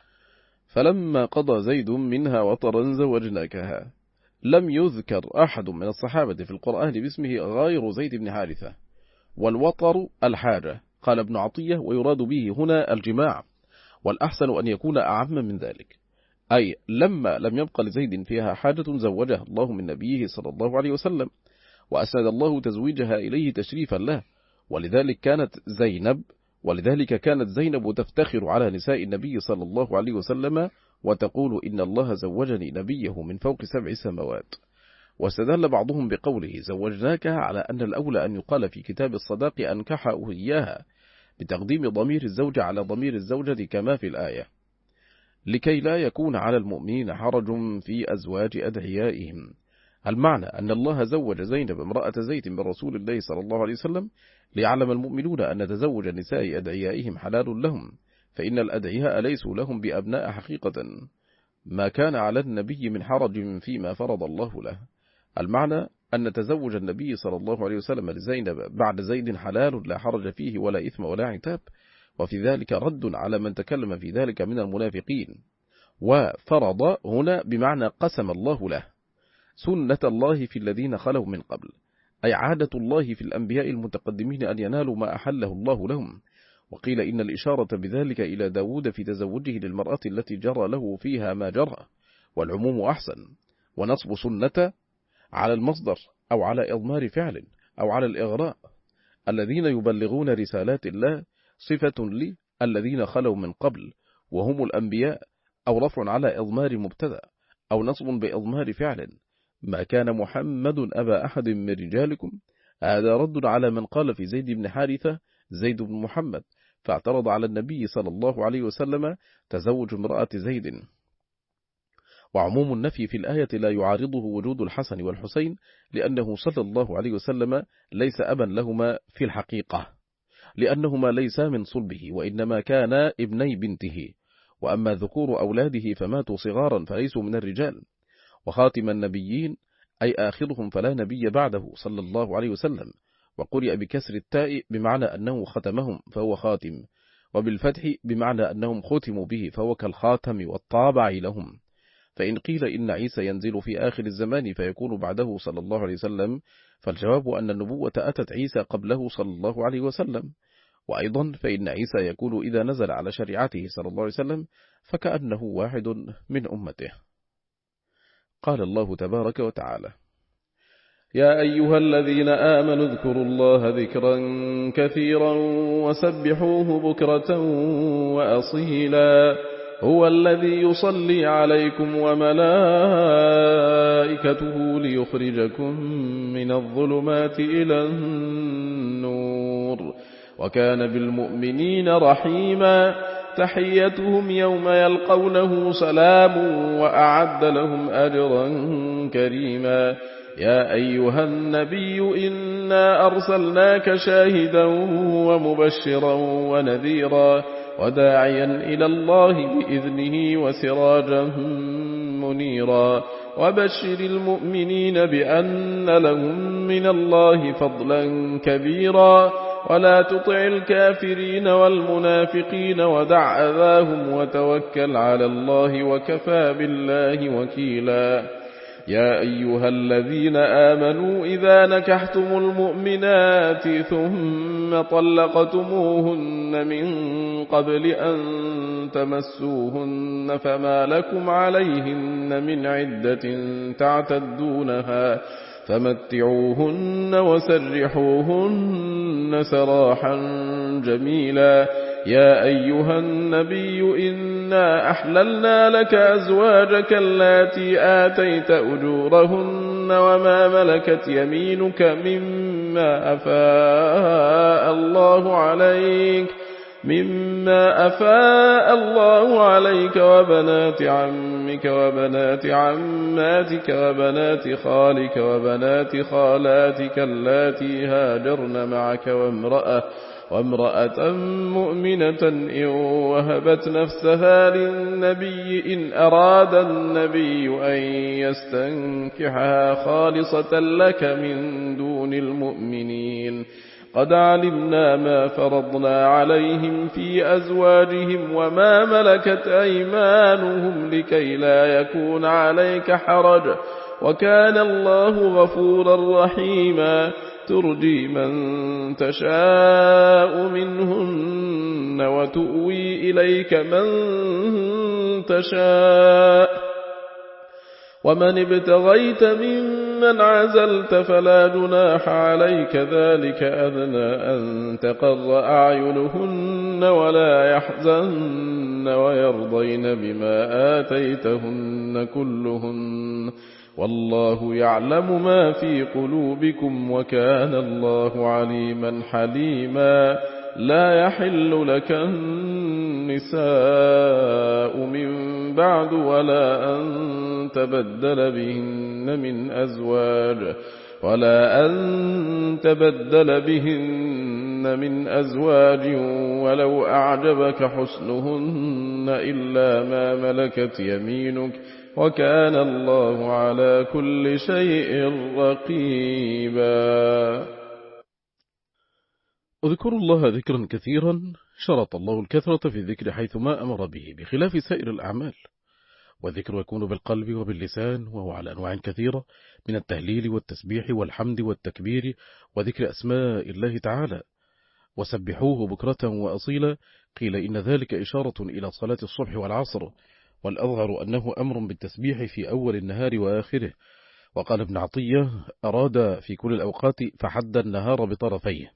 فلما قضى زيد منها وطرا زوجناكها لم يذكر أحد من الصحابة في القرآن باسمه غير زيد بن حارثة والوطر الحاجة قال ابن عطية ويراد به هنا الجماع والأحسن أن يكون أعم من ذلك أي لما لم يبق لزيد فيها حاجة زوجها الله من نبيه صلى الله عليه وسلم وأسند الله تزويجها إليه تشريفا له ولذلك كانت زينب ولذلك كانت زينب تفتخر على نساء النبي صلى الله عليه وسلم وتقول إن الله زوجني نبيه من فوق سبع سماوات. واستدل بعضهم بقوله زوجناكها على أن الأولى أن يقال في كتاب الصداق أنكحه إياها بتقديم ضمير الزوجة على ضمير الزوجة كما في الآية لكي لا يكون على المؤمنين حرج في أزواج أدعيائهم. المعنى أن الله زوج زينب امرأة زيد من رسول الله صلى الله عليه وسلم ليعلم المؤمنون أن تزوج نساء أدعيائهم حلال لهم، فإن الأدعياء ليسوا لهم بأبناء حقيقة، ما كان على النبي من حرج فيما فرض الله له. المعنى أن تزوج النبي صلى الله عليه وسلم لزينب بعد زيد حلال لا حرج فيه ولا إثم ولا عتاب، وفي ذلك رد على من تكلم في ذلك من المنافقين. وفرض هنا بمعنى قسم الله له سنة الله في الذين خلوا من قبل، أي عادة الله في الأنبياء المتقدمين أن ينالوا ما أحله الله لهم. وقيل إن الإشارة بذلك إلى داود في تزوجه للمرأة التي جرى له فيها ما جرى، والعموم أحسن. ونصب سنة على المصدر أو على إضمار فعل أو على الإغراء، الذين يبلغون رسالات الله صفة لي الذين خلوا من قبل وهم الأنبياء، أو رفع على إضمار مبتدأ أو نصب بإضمار فعل. ما كان محمد أبا أحد من رجالكم، هذا رد على من قال في زيد بن حارثة زيد بن محمد، فاعترض على النبي صلى الله عليه وسلم تزوج امرأة زيد. وعموم النفي في الآية لا يعارضه وجود الحسن والحسين، لأنه صلى الله عليه وسلم ليس أبا لهما في الحقيقة، لأنهما ليسا من صلبه وإنما كانا ابني بنته. وأما ذكور أولاده فماتوا صغارا فليسوا من الرجال. وخاتم النبيين أي آخرهم فلا نبي بعده صلى الله عليه وسلم، وقرئ بكسر التاء بمعنى أنه ختمهم فهو خاتم، وبالفتح بمعنى أنهم ختموا به فهو كالخاتم والطابع لهم. فإن قيل إن عيسى ينزل في آخر الزمان فيكون بعده صلى الله عليه وسلم، فالجواب أن النبوة أتت عيسى قبله صلى الله عليه وسلم. وأيضا فإن عيسى يكون إذا نزل على شريعته صلى الله عليه وسلم فكأنه واحد من أمته. قال الله تبارك وتعالى: يا أيها الذين آمنوا اذكروا الله ذكرا كثيرا وسبحوه بكرة وأصيلا، هو الذي يصلي عليكم وملائكته ليخرجكم من الظلمات إلى النور، وكان بالمؤمنين رحيما. تحيتهم يوم يلقونه سلام، وأعد لهم أجرا كريما. يا أيها النبي إنا أرسلناك شاهدا ومبشرا ونذيرا وداعيا إلى الله بإذنه وسراجا منيرا، وبشر المؤمنين بأن لهم من الله فضلا كبيرا، ولا تطع الكافرين والمنافقين ودع أذاهم وتوكل على الله وكفى بالله وكيلا. يا أيها الذين آمنوا إذا نكحتم المؤمنات ثم طلقتموهن من قبل أن تمسوهن فما لكم عليهن من عدة تعتدونها، فمتعوهن وسرحوهن سراحا جميلا. يا أيها النبي إنا أحللنا لك أزواجك اللاتي آتيت أجورهن وما ملكت يمينك مما أفاء الله عليك مما أفاء الله عليك وبنات عمك وبنات عماتك وبنات خالك وبنات خالاتك اللاتي هاجرن معك وامرأة وامرأة مؤمنة إن وهبت نفسها للنبي إن أراد النبي أن يستنكحها خالصة لك من دون المؤمنين. قد علمنا ما فرضنا عليهم في أزواجهم وما ملكت أيمانهم لكي لا يكون عليك حرج، وكان الله غفورا رحيما. ترجي من تشاء منهن وتؤوي إليك من تشاء، ومن ابتغيت ممن عزلت فلا جناح عليك، ذلك أدنى أن تقر أعينهن ولا يحزن ويرضين بما آتيتهن كلهن، والله يعلم ما في قلوبكم وكان الله عليما حليما. لا يحل لك النساء من بعد ولا أن تبدل بهن من أزواج ولا أن تبدل بهن من أزواج ولو أعجبك حسنهن إلا ما ملكت يمينك وكان الله على كل شيء رقيبا. اذكروا الله ذكرا كثيرا، شرط الله الكثرة في الذكر حيثما أمر به بخلاف سائر الأعمال، والذكر يكون بالقلب وباللسان، وهو على أنواع كثيرة من التهليل والتسبيح والحمد والتكبير وذكر أسماء الله تعالى. وسبحوه بكرة وأصيلا، قيل إن ذلك إشارة إلى صلاة الصبح والعصر، والأظهر أنه أمر بالتسبيح في أول النهار وآخره. وقال ابن عطية أراد في كل الأوقات فحد النهار بطرفيه،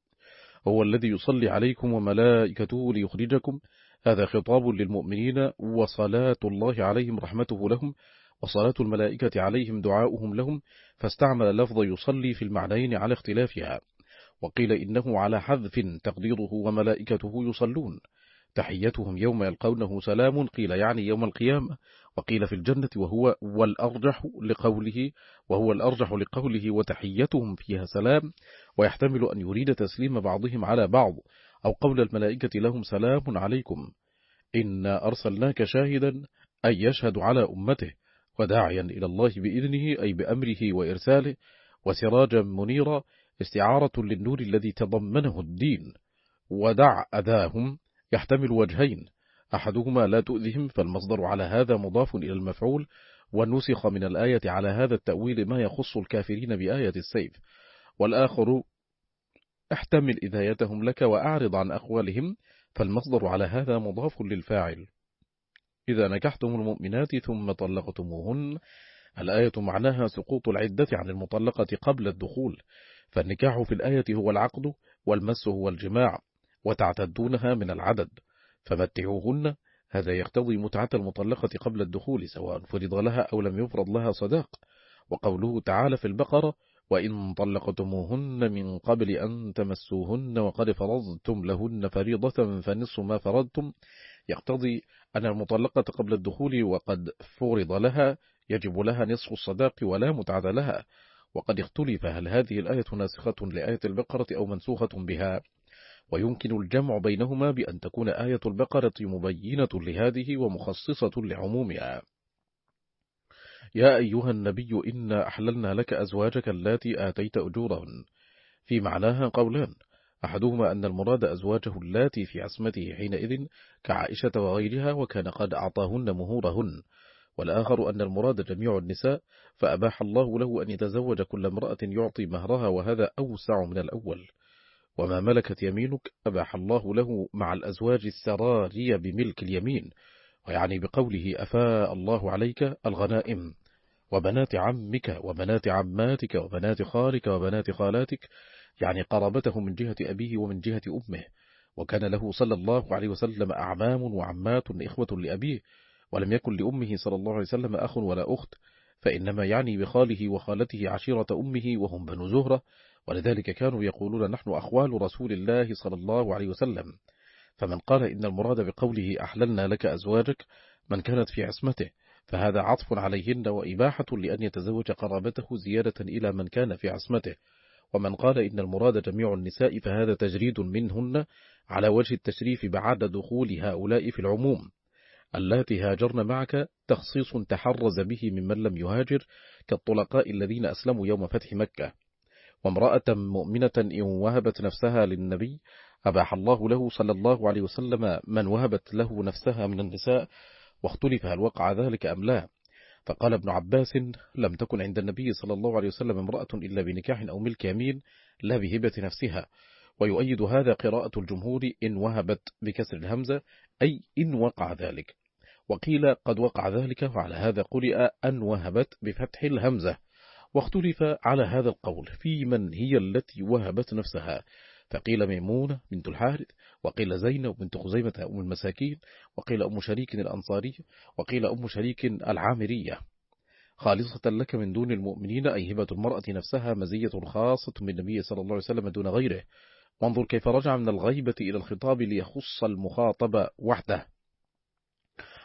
هو الذي يصلي عليكم وملائكته ليخرجكم، هذا خطاب للمؤمنين، وصلاة الله عليهم رحمته لهم، وصلاة الملائكة عليهم دعاؤهم لهم، فاستعمل لفظ يصلي في المعنيين على اختلافها. وقيل إنه على حذف تقديره وملائكته يصلون، تحيتهم يوم يلقونه سلام، قيل يعني يوم القيامة، وقيل في الجنة، وهو والأرجح لقوله وهو الأرجح لقوله وتحيتهم فيها سلام، ويحتمل أن يريد تسليم بعضهم على بعض، أو قول الملائكة لهم سلام عليكم. إنا أرسلناك شاهدا أي يشهد على أمته، وداعيا إلى الله بإذنه أي بأمره وإرساله، وسراجا منيرا استعارة للنور الذي تضمنه الدين. ودع أذاهم يحتمل وجهين، أحدهما لا تؤذهم، فالمصدر على هذا مضاف إلى المفعول، والنسخ من الآية على هذا التأويل ما يخص الكافرين بآية السيف، والآخر احتمل إذايتهم لك وأعرض عن أقوالهم، فالمصدر على هذا مضاف للفاعل. إذا نكحتم المؤمنات ثم طلقتموهن، الآية معناها سقوط العدة عن المطلقة قبل الدخول، فالنكاح في الآية هو العقد، والمس هو الجماع، وتعتدونها من العدد، فمتعوهن، هذا يقتضي متعة المطلقة قبل الدخول سواء فرض لها أو لم يفرض لها صداق. وقوله تعالى في البقرة وإن طلقتموهن من قبل أن تمسوهن وقد فرضتم لهن فريضة فنصف ما فرضتم، يقتضي أن المطلقة قبل الدخول وقد فرض لها يجب لها نصف الصداق ولا متعة لها. وقد اختلف هل هذه الآية ناسخة لآية البقرة أو منسوخة بها، ويمكن الجمع بينهما بأن تكون آية البقرة مبينة لهذه ومخصصة لعمومها. يا أيها النبي إنا أحللنا لك أزواجك اللاتي آتيت أجورهن، في معناها قولان، أحدهما أن المراد أزواجه اللاتي في عصمته حينئذ كعائشة وغيرها وكان قد أعطاهن مهورهن، والآخر أن المراد جميع النساء، فأباح الله له أن يتزوج كل امرأة يعطي مهرها، وهذا أوسع من الأول. وما ملكت يمينك أباح الله له مع الأزواج السراري بملك اليمين، ويعني بقوله أفاء الله عليك الغنائم، وبنات عمك وبنات عماتك وبنات خالك وبنات خالاتك، يعني قرابته من جهة أبيه ومن جهة أمه. وكان له صلى الله عليه وسلم أعمام وعمات إخوة لأبيه، ولم يكن لأمه صلى الله عليه وسلم أخ ولا أخت، فإنما يعني بخاله وخالته عشيرة أمه وهم بنو زهرة، ولذلك كانوا يقولون نحن أخوال رسول الله صلى الله عليه وسلم. فمن قال إن المراد بقوله أحللنا لك أزواجك من كانت في عصمته، فهذا عطف عليهن وإباحة لأن يتزوج قرابته زيادة إلى من كان في عصمته. ومن قال إن المراد جميع النساء فهذا تجريد منهن على وجه التشريف بعد دخول هؤلاء في العموم. اللاتي هاجرن معك تخصيص تحرز به ممن لم يهاجر، كالطلقاء الذين أسلموا يوم فتح مكة. وامرأة مؤمنة إن وهبت نفسها للنبي أباح الله له صلى الله عليه وسلم من وهبت له نفسها من النساء، واختلف هل وقع ذلك أم لا. فقال ابن عباس لم تكن عند النبي صلى الله عليه وسلم امرأة إلا بنكاح أو ملك يمين لا بهبة نفسها. ويؤيد هذا قراءة الجمهور إن وهبت بكسر الهمزة، أي إن وقع ذلك. وقيل قد وقع ذلك، وعلى هذا قرئ أن وهبت بفتح الهمزة. واختلف على هذا القول في من هي التي وهبت نفسها، فقيل ميمونة بنت الحارث، وقيل زينب بنت خزيمة أم المساكين، وقيل أم شريك الأنصاري، وقيل أم شريك العامرية. خالصة لك من دون المؤمنين، أي هبة المرأة نفسها مزية خاصة من النبي صلى الله عليه وسلم دون غيره. وانظر كيف رجع من الغيبة إلى الخطاب ليخص المخاطب وحده.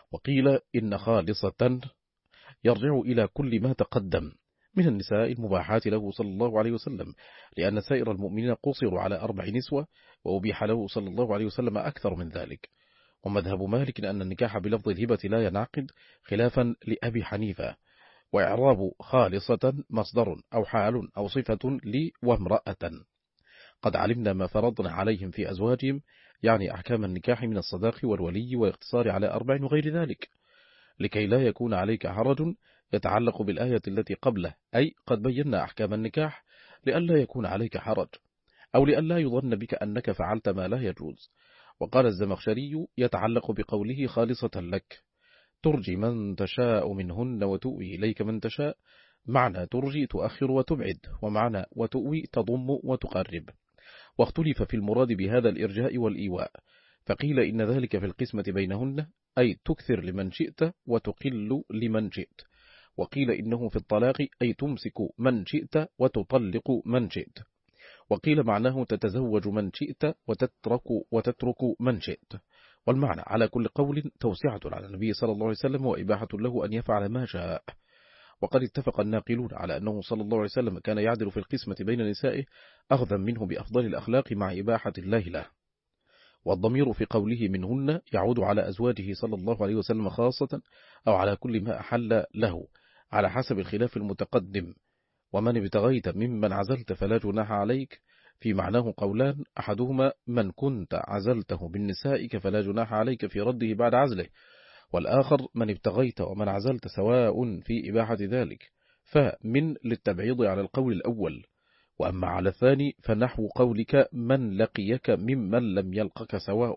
وقيل إن خالصة يرجع إلى كل ما تقدم من النساء المباحات له صلى الله عليه وسلم، لأن سائر المؤمنين قصروا على أربع نسوة، وأبيح له صلى الله عليه وسلم أكثر من ذلك. ومذهب مالك أن النكاح بلفظ الهبة لا ينعقد، خلافا لأبي حنيفة. وإعراب خالصة مصدر أو حال أو صفة لي وامرأة. قد علمنا ما فرضنا عليهم في أزواجهم، يعني أحكام النكاح من الصداق والولي والاقتصار على أربع وغير ذلك، لكي لا يكون عليك حرج يتعلق بالآية التي قبله، أي قد بينا أحكام النكاح لئلا يكون عليك حرج، أو لئلا يظن بك أنك فعلت ما لا يجوز. وقال الزمخشري يتعلق بقوله خالصة لك: ترجي من تشاء منهن وتؤوي إليك من تشاء، معنى ترجي تؤخر وتبعد، ومعنى وتؤوي تضم وتقرب. واختلف في المراد بهذا الإرجاء والإيواء، فقيل إن ذلك في القسمة بينهن، أي تكثر لمن شئت وتقل لمن شئت. وقيل إنه في الطلاق، أي تمسك من شئت وتطلق من شئت. وقيل معناه تتزوج من شئت وتترك, وتترك من شئت. والمعنى على كل قول توسعة على النبي صلى الله عليه وسلم وإباحة له أن يفعل ما شاء. وقد اتفق الناقلون على أنه صلى الله عليه وسلم كان يعدل في القسمة بين نسائه أخذا منه بأفضل الأخلاق مع إباحة الله له. والضمير في قوله منهن يعود على أزواجه صلى الله عليه وسلم خاصة، أو على كل ما أحل له، على حسب الخلاف المتقدم. ومن ابتغيت ممن عزلت فلا جناح عليك، في معناه قولان: أحدهما من كنت عزلته من نسائك فلا جناح عليك في رده بعد عزله، والآخر من ابتغيت ومن عزلت سواء في إباحة ذلك، فمن للتبعيض على القول الأول. وأما على الثاني فنحو قولك من لقيك ممن لم يلقك سواء،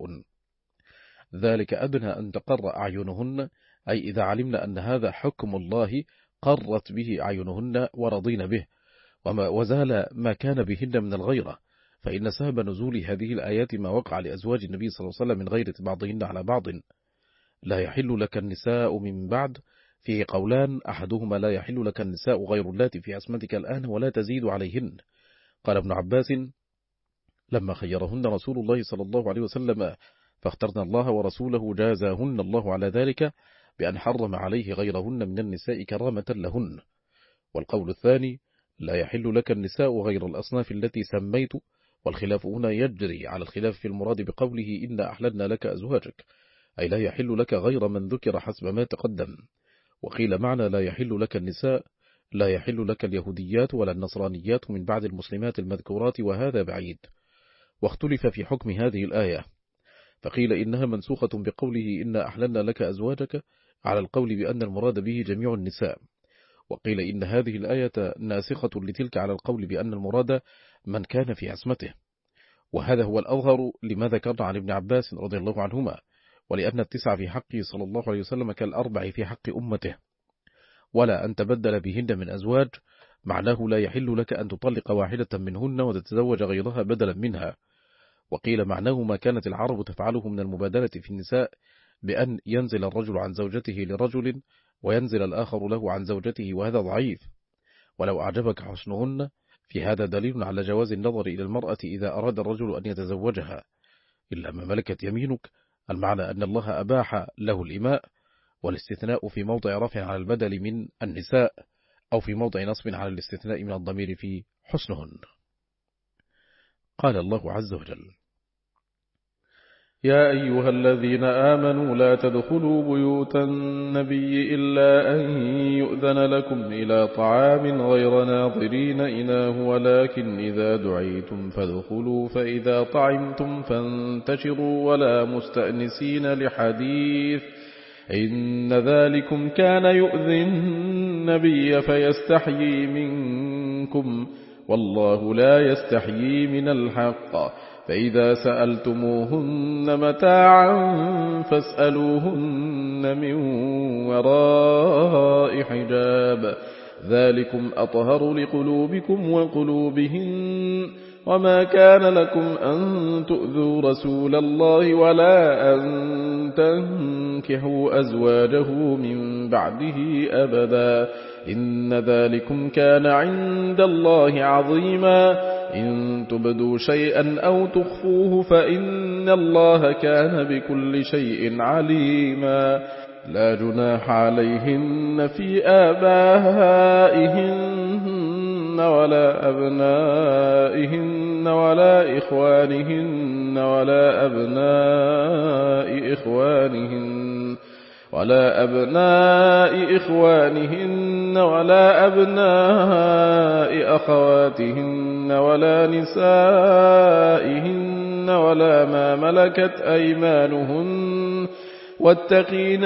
ذلك أدنى أن تقر أعينهن، أي إذا علمنا أن هذا حكم الله قرت به أعينهن ورضين به، وما وزال ما كان بهن من الغيرة. فإن سبب نزول هذه الآيات ما وقع لأزواج النبي صلى الله عليه وسلم من غيرة بعضهن على بعض. لا يحل لك النساء من بعد، فيه قولان: أحدهما لا يحل لك النساء غير اللاتي في عصمتك الآن ولا تزيد عليهن. قال ابن عباس: لما خيرهن رسول الله صلى الله عليه وسلم فاخترنا الله ورسوله جازاهن الله على ذلك بأن حرم عليه غيرهن من النساء كرامة لهن. والقول الثاني: لا يحل لك النساء غير الأصناف التي سميت، والخلاف هنا يجري على الخلاف في المراد بقوله إن أحللنا لك أزواجك، أي لا يحل لك غير من ذكر حسب ما تقدم. وقيل معنى لا يحل لك النساء لا يحل لك اليهوديات ولا النصرانيات من بعد المسلمات المذكورات، وهذا بعيد. واختلف في حكم هذه الآية، فقيل إنها منسوخة بقوله إن أحللنا لك أزواجك، على القول بأن المراد به جميع النساء. وقيل إن هذه الآية ناسخة لتلك على القول بأن المراد من كان في عصمته، وهذا هو الأظهر لما ذكرنا عن ابن عباس رضي الله عنهما، ولأن التسع في حقه صلى الله عليه وسلم كالأربع في حق أمته. ولا أن تبدل بهن من أزواج، معناه لا يحل لك أن تطلق واحدة منهن وتتزوج غيرها بدلا منها. وقيل معناه ما كانت العرب تفعله من المبادلة في النساء، بأن ينزل الرجل عن زوجته لرجل وينزل الآخر له عن زوجته، وهذا ضعيف. ولو أعجبك حسنهن، في هذا دليل على جواز النظر إلى المرأة إذا أراد الرجل أن يتزوجها، إلا ما ملكت يمينك، المعنى أن الله أباح له الإماء، والاستثناء في موضع رفع على البدل من النساء، أو في موضع نصب على الاستثناء من الضمير في حسنهن. قال الله عز وجل: يا أيها الذين آمنوا لا تدخلوا بيوت النبي إلا أن يؤذن لكم إلى طعام غير ناظرين إناه، ولكن إذا دعيتم فادخلوا، فإذا طعمتم فانتشروا ولا مستأنسين لحديث، إن ذلكم كان يؤذي النبي فيستحيي منكم، والله لا يستحيي من الحق. فإذا سألتموهن متاعا فاسألوهن من وراء حجاب، ذلكم أطهر لقلوبكم وقلوبهن. وما كان لكم أن تؤذوا رسول الله ولا أن تنكحوا أزواجه من بعده أبدا، إن ذلكم كان عند الله عظيما. إن تبدوا شيئا أو تخفوه فإن الله كان بكل شيء عليما. لا جناح عليهن في آبائهن ولا أبنائهن ولا إخوانهن ولا أبناء إخوانهن ولا أبناء إخوانهن ولا أبناء أخواتهن ولا نسائهن ولا ما ملكت أيمانهن واتقين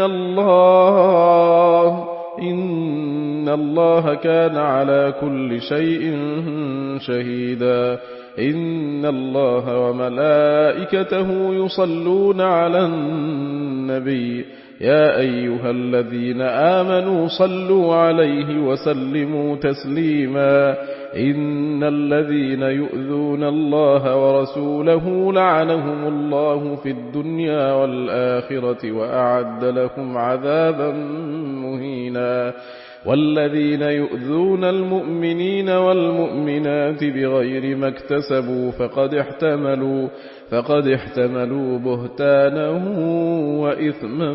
الله إن الله كان على كل شيء شهيدا إن الله وملائكته يصلون على النبي يا أيها الذين آمنوا صلوا عليه وسلموا تسليما إن الذين يؤذون الله ورسوله لعنهم الله في الدنيا والآخرة وأعد لهم عذابا مهينا والذين يؤذون المؤمنين والمؤمنات بغير ما اكتسبوا فقد احتملوا فقد احتملوا بهتانا وإثما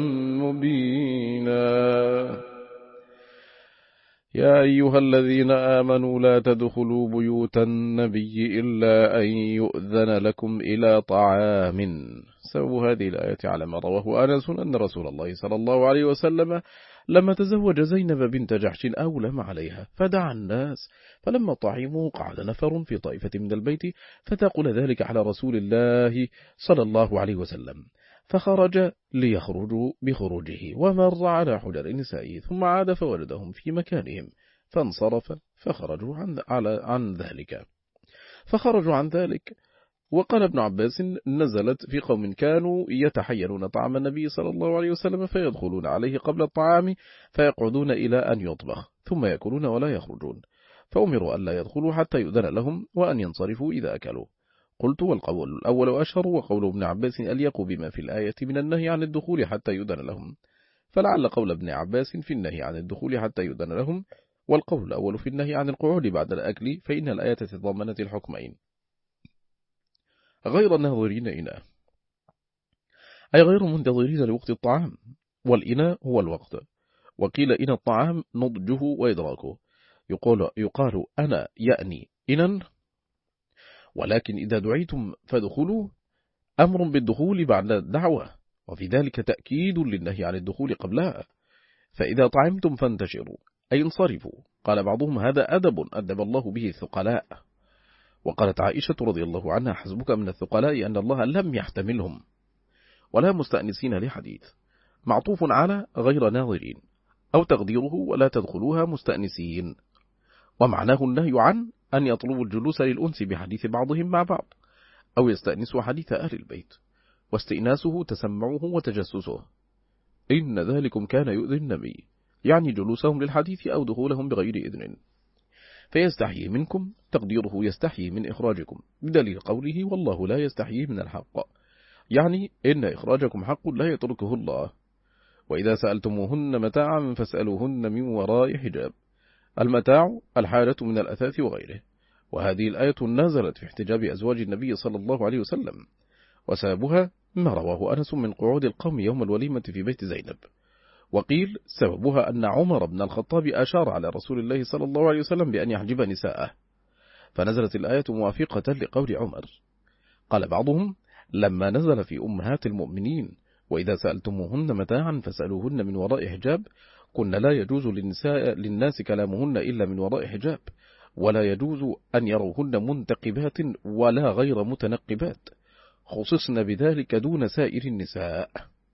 مبينا يا أيها الذين آمنوا لا تدخلوا بيوت النبي إلا أن يؤذن لكم إلى طعام. سبب هذه الآية على ما رواه أنس أن رسول الله صلى الله عليه وسلم لما تزوج زينب بنت جحش أولم عليها فدعا الناس فلما طعموا قعد نفر في طائفة من البيت فتقول ذلك على رسول الله صلى الله عليه وسلم فخرج ليخرجوا بخروجه ومر على حجر نسائه ثم عاد فوجدهم في مكانهم فانصرف فخرجوا عن, على عن ذلك فخرجوا عن ذلك. وقال ابن عباس نزلت في قوم كانوا يتحينون طعام النبي صلى الله عليه وسلم فيدخلون عليه قبل الطعام فيقعدون إلى أن يطبخ ثم يأكلون ولا يخرجون فأمروا أن لا يدخلوا حتى يؤذن لهم وأن ينصرفوا إذا أكلوا. قلت والقول الأول أشهر وقول ابن عباس أليق بما في الآية من النهي عن الدخول حتى يؤذن لهم فلعل قول ابن عباس في النهي عن الدخول حتى يؤذن لهم والقول الأول في النهي عن القعود بعد الأكل فإن الآية تضمنت الحكمين غير ناظرين إناء أي غير منتظرين لوقت الطعام والإناء هو الوقت. وقيل إن الطعام نضجه وإدراكه يقال, يقال أنا يأني إنا ولكن إذا دعيتم فادخلوا أمر بالدخول بعد الدعوة وفي ذلك تأكيد للنهي عن الدخول قبلها. فإذا طعمتم فانتشروا أي انصرفوا. قال بعضهم هذا أدب أدب الله به الثقلاء. وقالت عائشة رضي الله عنها حسبك من الثقلاء أن الله لم يحتملهم ولا مستأنسين لحديث معطوف على غير ناظرين أو تقديره ولا تدخلوها مستأنسين ومعناه النهي عن أن يطلبوا الجلوس للأنس بحديث بعضهم مع بعض أو يستأنسوا حديث أهل البيت واستئناسه تسمعه وتجسسه إن ذلكم كان يؤذي النبي يعني جلوسهم للحديث أو دخولهم بغير إذن فيستحيي منكم تقديره يستحيي من إخراجكم بدليل قوله والله لا يستحيي من الحق يعني إن إخراجكم حق لا يتركه الله. وإذا سألتموهن متاعا فاسألوهن من وراء حجاب المتاع الحاجة من الأثاث وغيره. وهذه الآية نزلت في احتجاب أزواج النبي صلى الله عليه وسلم وسببها ما رواه أنس من قعود القوم يوم الوليمة في بيت زينب. وقيل سببها أن عمر بن الخطاب أشار على رسول الله صلى الله عليه وسلم بأن يحجب نساءه فنزلت الآية موافقة لقول عمر. قال بعضهم لما نزل في أمهات المؤمنين وإذا سألتموهن متاعا فسألوهن من وراء حجاب كنا لا يجوز للنساء للناس كلامهن إلا من وراء حجاب ولا يجوز أن يروهن منتقبات ولا غير متنقبات خصصن بذلك دون سائر النساء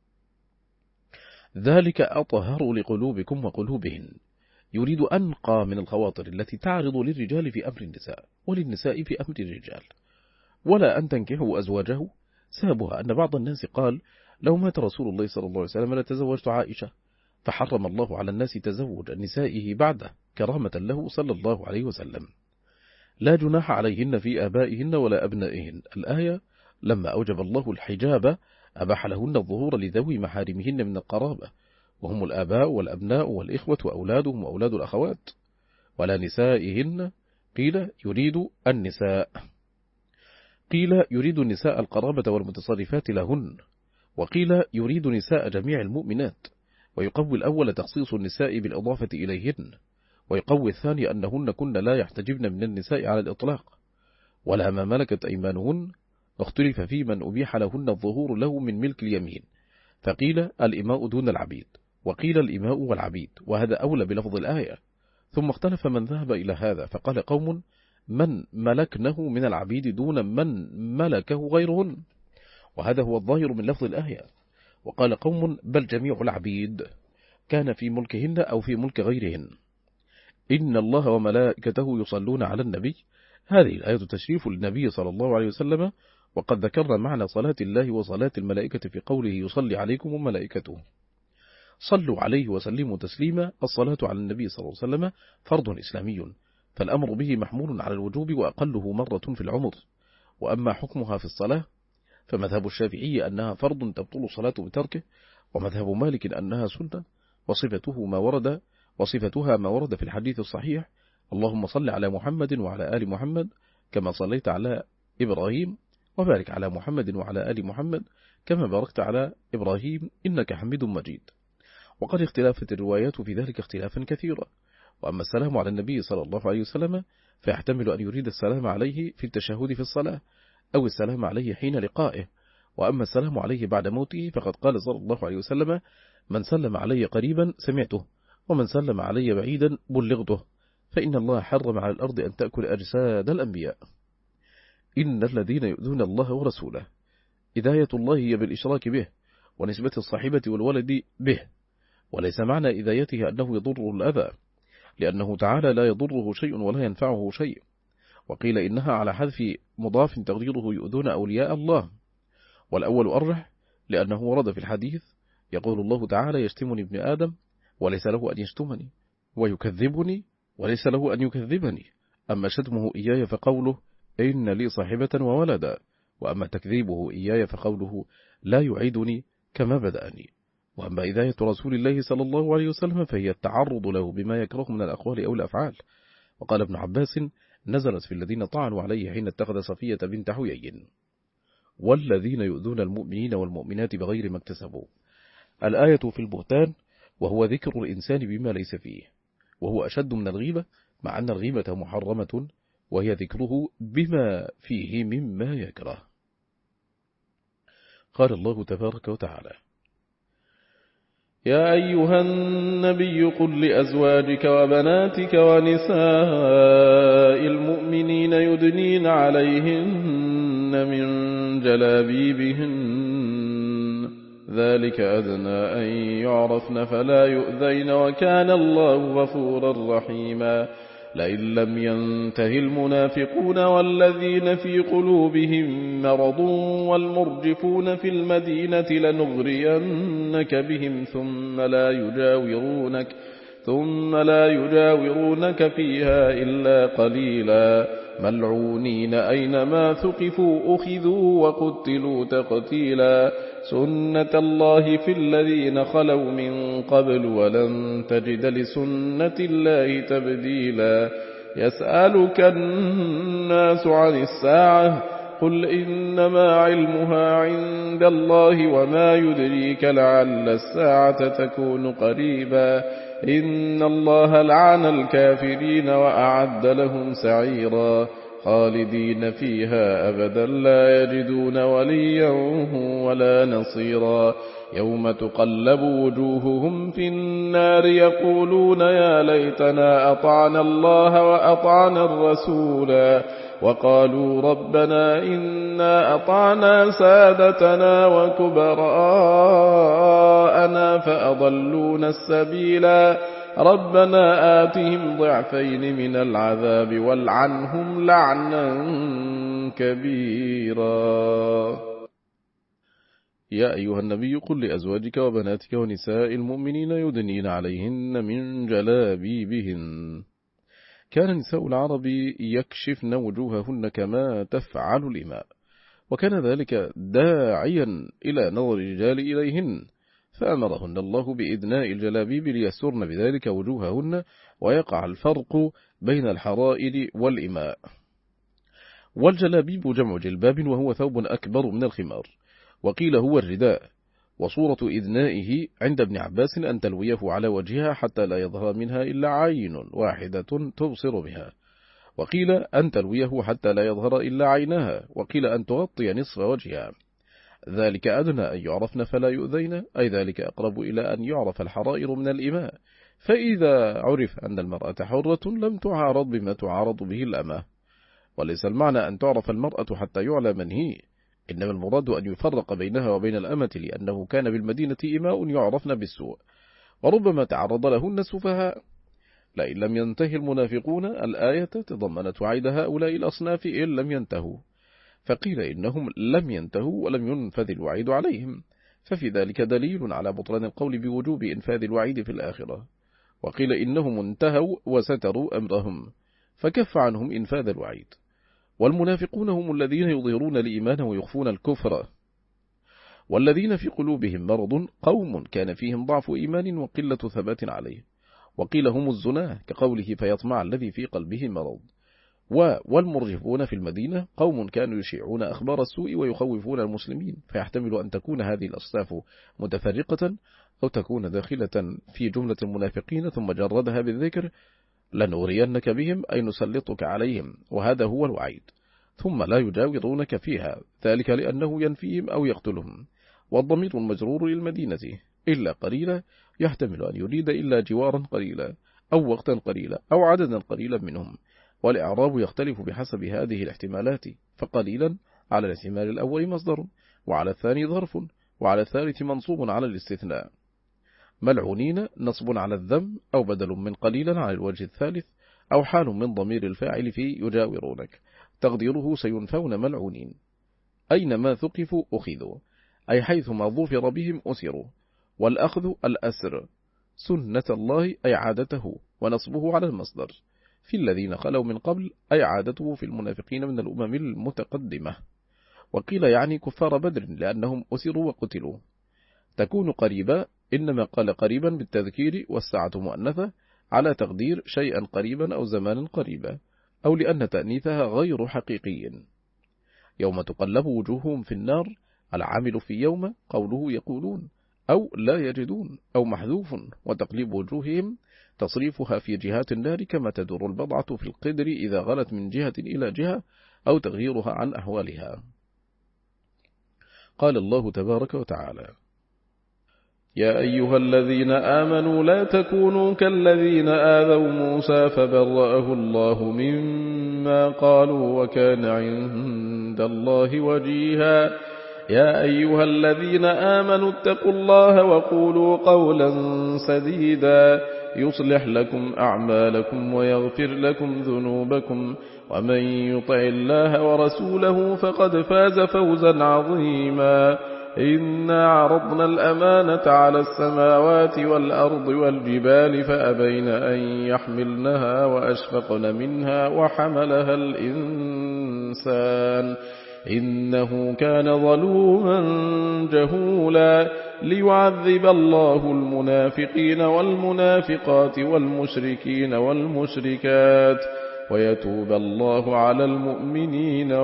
ذلك أطهر لقلوبكم وقلوبهن يريد أنقى من الخواطر التي تعرض للرجال في أمر النساء وللنساء في أمر الرجال. ولا أن تنكحوا أزواجه سببها أن بعض الناس قال لو مات رسول الله صلى الله عليه وسلم لتزوجت عائشة فحرم الله على الناس تزوج نسائه بعده كرامة له صلى الله عليه وسلم. لا جناح عليهن في آبائهن ولا أبنائهن الآية لما أوجب الله الحجاب أباح لهن الظهور لذوي محارمهن من القرابة وهم الآباء والأبناء والإخوة وأولادهم وأولاد الأخوات. ولا نسائهن قيل يريد النساء قيل يريد النساء القرابة والمتصرفات لهن وقيل يريد نساء جميع المؤمنات ويقوي الأول تخصيص النساء بالإضافة إليهن، ويقوي الثاني أنهن كن لا يحتجبن من النساء على الإطلاق، ولا ما ملكت أيمانهن، اختلف في من أبيح لهن الظهور له من ملك اليمين، فقيل الإماء دون العبيد، وقيل الإماء والعبيد، وهذا أولى بلفظ الآية. ثم اختلف من ذهب إلى هذا، فقال قوم من ملكنه من العبيد دون من ملكه غيرهن، وهذا هو الظاهر من لفظ الآية. وقال قوم بل جميع العبيد كان في ملكهن أو في ملك غيرهن. إن الله وملائكته يصلون على النبي، هذه الآية تشريف للنبي صلى الله عليه وسلم، وقد ذكرنا معنى صلاة الله وصلاة الملائكة في قوله يصلي عليكم وملائكته. صلوا عليه وسلموا تسليما. الصلاة على النبي صلى الله عليه وسلم فرض إسلامي، فالأمر به محمول على الوجوب وأقله مرة في العمر. وأما حكمها في الصلاة فمذهب الشافعي أنها فرض تبطل الصلاة بتركه، ومذهب مالك أنها سنة، وصفته ما ورد وصفتها ما ورد في الحديث الصحيح: اللهم صل على محمد وعلى آل محمد كما صليت على إبراهيم، وبارك على محمد وعلى آل محمد كما باركت على إبراهيم إنك حميد مجيد. وقد اختلفت الروايات في ذلك اختلافا كثيرا. وأما السلام على النبي صلى الله عليه وسلم فيحتمل أن يريد السلام عليه في التشهد في الصلاة، أو السلام عليه حين لقائه. وأما السلام عليه بعد موته فقد قال صلى الله عليه وسلم: من سلم علي قريبا سمعته، ومن سلم علي بعيدا بلغته، فإن الله حرم على الأرض أن تأكل أجساد الأنبياء. إن الذين يؤذون الله ورسوله، إذاية الله هي بالإشراك به، ونسبة الصاحبة والولد به، وليس معنى إذايته أنه يضره الأذى، لأنه تعالى لا يضره شيء ولا ينفعه شيء. وقيل إنها على حذف مضاف تقديره يؤذون أولياء الله، والأول أرجح لأنه ورد في الحديث يقول الله تعالى: يشتمني ابن آدم وليس له أن يشتمني، ويكذبني وليس له أن يكذبني. أما شتمه إياي فقوله: إن لي صاحبة وولدا. وأما تكذيبه إياي فقوله: لا يعيدني كما بدأني. وأما إذاية رسول الله صلى الله عليه وسلم فهي التعرض له بما يكره من الأقوال أو الأفعال. وقال ابن عباس: نزلت في الذين طعنوا عليه حين اتخذ صفية بنت حيي. والذين يؤذون المؤمنين والمؤمنات بغير ما اكتسبوا. الآية في البهتان، وهو ذكر الإنسان بما ليس فيه، وهو أشد من الغيبة، مع أن الغيبة محرمة، وهي ذكره بما فيه مما يكره. قال الله تبارك وتعالى: يا أيها النبي قل لأزواجك وبناتك ونساء المؤمنين يدنين عليهن من جلابيبهن، ذلك أدنى أن يعرفن فلا يؤذين، وكان الله غفورا رحيما. لئن لم ينته المنافقون والذين في قلوبهم مرض والمرجفون في المدينة لنغرينك بهم ثم لا يجاورونك ثم لا يجاورونك فيها إلا قليلا، ملعونين أينما ثقفوا أخذوا وقتلوا تقتيلا. سنة الله في الذين خلوا من قبل ولن تجد لسنة الله تبديلا. يسألك الناس عن الساعة قل إنما علمها عند الله وما يدريك لعل الساعة تكون قريبا. إن الله لعن الكافرين وأعد لهم سعيرا، خالدين فيها أبدا لا يجدون وليا ولا نصيرا. يوم تقلب وجوههم في النار يقولون يا ليتنا أطعنا الله وأطعنا الرسولا، وقالوا ربنا إنا أطعنا سادتنا وكبراءنا فأضلونا السبيلا، ربنا آتهم ضعفين من العذاب والعنهم لعنا كبيرا. يا أيها النبي قل لأزواجك وبناتك ونساء المؤمنين يدنين عليهن من جلابيبهن. كان نساء العرب يكشفن وجوههن كما تفعل الإماء، وكان ذلك داعيا إلى نظر الرجال إليهن، فأمرهن الله بإدناء الجلابيب ليسترن بذلك وجوههن، ويقع الفرق بين الحرائر والإماء. والجلابيب جمع جلباب، وهو ثوب أكبر من الخمار، وقيل هو الرداء، وصورة إذنائه عند ابن عباس أن تلويه على وجهها حتى لا يظهر منها إلا عين واحدة تبصر بها، وقيل أن تلويه حتى لا يظهر إلا عينها، وقيل أن تغطي نصف وجهها، ذلك أدنى أن يعرفن فلا يؤذين، أي ذلك أقرب إلى أن يعرف الحرائر من الإماء، فإذا عرف أن المرأة حرة لم تعارض بما تعارض به الأمة. وليس المعنى أن تعرف المرأة حتى يعلى من هي، إنما المراد أن يفرق بينها وبين الأمة، لأنه كان بالمدينة إماء يعرفن بالسوء، وربما تعرض لهن السفهاء. لئن لم ينتهي المنافقون الآية تضمنت وعيد هؤلاء الأصناف إن لم ينتهوا، فقيل إنهم لم ينتهوا ولم ينفذ الوعيد عليهم، ففي ذلك دليل على بطلان القول بوجوب إنفاذ الوعيد في الآخرة. وقيل إنهم انتهوا وستروا أمرهم فكف عنهم إنفاذ الوعيد. والمنافقون هم الذين يظهرون الإيمان ويخفون الكفر، والذين في قلوبهم مرض قوم كان فيهم ضعف إيمان وقلة ثبات عليه. وقيل هم الزناه كقوله فيطمع الذي في قلبه مرض. والمرجفون في المدينة قوم كانوا يشيعون أخبار السوء ويخوفون المسلمين، فيحتمل أن تكون هذه الأصناف متفرقة أو تكون داخلة في جملة المنافقين ثم جردها بالذكر لنغرينك بهم أي نسلطك عليهم، وهذا هو الوعيد، ثم لا يجاورونك فيها، ذلك لأنه ينفيهم أو يقتلهم. والضمير المجرور للمدينة إلا قليلا يحتمل أن يريد إلا جوارا قليلا أو وقتا قليلا أو عددا قليلا منهم، والإعراب يختلف بحسب هذه الاحتمالات، فقليلا على الاحتمال الأول مصدر، وعلى الثاني ظرف، وعلى الثالث منصوب على الاستثناء. ملعونين نصب على الذم أو بدل من قليلا على الوجه الثالث، أو حال من ضمير الفاعل في يجاورونك، تقديره سينفون ملعونين. أينما ثقفوا أخذوا، أي حيثما ظفر بهم أسروا، والأخذ الأسر، سنة الله أي عادته، ونصبه على المصدر، في الذين خلوا من قبل أي عادته في المنافقين من الأمم المتقدمة. وقيل يعني كفار بدر لأنهم أسروا وقتلوا. تكون قريبا إنما قال قريبا بالتذكير والساعة مؤنثة على تقدير شيئا قريبا أو زمانا قريبا، أو لأن تأنيثها غير حقيقي. يوم تقلب وجوههم في النار، العامل في يوم قوله يقولون أو لا يجدون أو محذوف، وتقليب وجوههم تصريفها في جهات النار كما تدور البضعة في القدر إذا غلت من جهة إلى جهة، أو تغييرها عن أحوالها. قال الله تبارك وتعالى: يا أيها الذين آمنوا لا تكونوا كالذين آذوا موسى فبرأه الله مما قالوا وكان عند الله وجيها. يا أيها الذين آمنوا اتقوا الله وقولوا قولا سديدا يصلح لكم أعمالكم ويغفر لكم ذنوبكم، ومن يطع الله ورسوله فقد فاز فوزا عظيما. إنا عرضنا الأمانة على السماوات والأرض والجبال فأبين أن يحملنها وأشفقن منها وحملها الإنسان إنه كان ظلوما جهولا. ليعذب الله المنافقين والمنافقات والمشركين والمشركات ويتوب الله على المؤمنين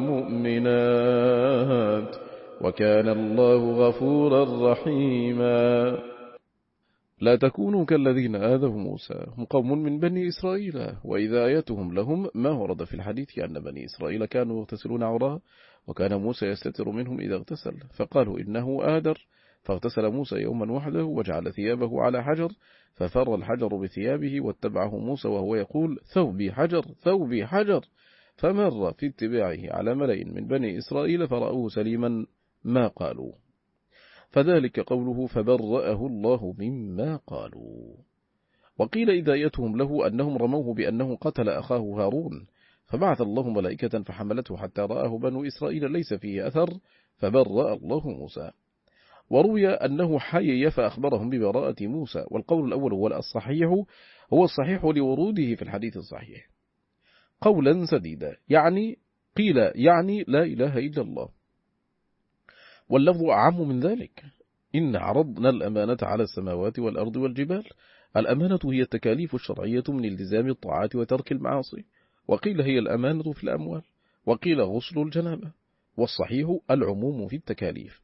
والمؤمنات وكان الله غفورا رحيما. لا تكونوا كالذين آذوا موسى، هم قوم من بني إسرائيل، وإذا آياتهم لهم ما ورد في الحديث أن بني إسرائيل كانوا يغتسلون عورا، وكان موسى يستتر منهم إذا اغتسل، فقالوا إنه آدر، فاغتسل موسى يوما وحده وجعل ثيابه على حجر، ففر الحجر بثيابه واتبعه موسى وهو يقول ثوبي حجر ثوبي حجر، فمر في اتباعه على ملئ من بني إسرائيل فرأوه سليما ما قالوا، فذلك قوله فبرأه الله مما قالوا. وقيل إذايتهم له أنهم رموه بأنه قتل أخاه هارون، فبعث الله ملائكة فحملته حتى رآه بنو إسرائيل ليس فيه أثر، فبرأ الله موسى. وروي أنه حيي فأخبرهم ببراءة موسى، والقول الأول هو الصحيح، هو الصحيح لوروده في الحديث الصحيح. قولا سديدا يعني قيل يعني لا إله إلا الله، واللفظ أعم من ذلك. إن عرضنا الأمانة على السماوات والأرض والجبال. الأمانة هي التكاليف الشرعية من التزام الطاعات وترك المعاصي، وقيل هي الأمانة في الأموال، وقيل غسل الجنابة، والصحيح العموم في التكاليف.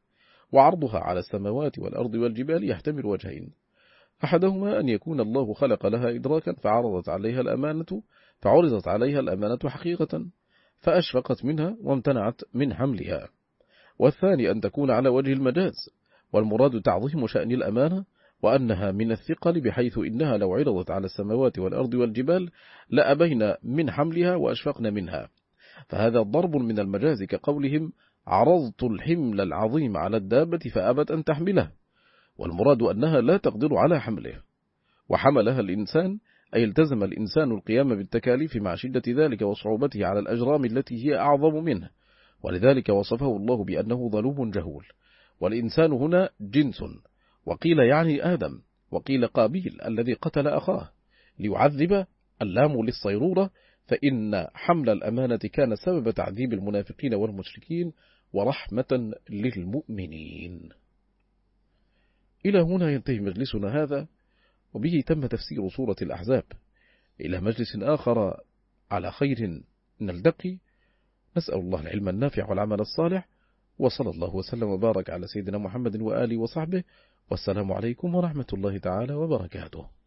وعرضها على السماوات والأرض والجبال يحتمل وجهين: أحدهما أن يكون الله خلق لها إدراكا فعرضت عليها الأمانة فعرضت عليها الأمانة حقيقة فأشفقت منها وامتنعت من حملها، والثاني أن تكون على وجه المجاز، والمراد تعظيم شأن الأمانة وأنها من الثقل بحيث إنها لو عرضت على السماوات والأرض والجبال لأبين من حملها وأشفقن منها، فهذا ضرب من المجاز كقولهم: عرضت الحمل العظيم على الدابة فأبت أن تحمله، والمراد أنها لا تقدر على حمله، وحملها الإنسان أي التزم الإنسان القيام بالتكاليف مع شدة ذلك وصعوبته على الأجرام التي هي أعظم منه، ولذلك وصفه الله بأنه ظلوم جهول. والإنسان هنا جنس، وقيل يعني آدم، وقيل قابيل الذي قتل أخاه، ليعذب اللام للصيرورة، فإن حمل الأمانة كان سبب تعذيب المنافقين والمشركين ورحمة للمؤمنين. إلى هنا ينتهي مجلسنا هذا، وبه تم تفسير سورة الأحزاب. إلى مجلس آخر على خير نلتقي، نسأل الله العلم النافع والعمل الصالح، وصلى الله وسلم وبارك على سيدنا محمد وآله وصحبه، والسلام عليكم ورحمة الله تعالى وبركاته.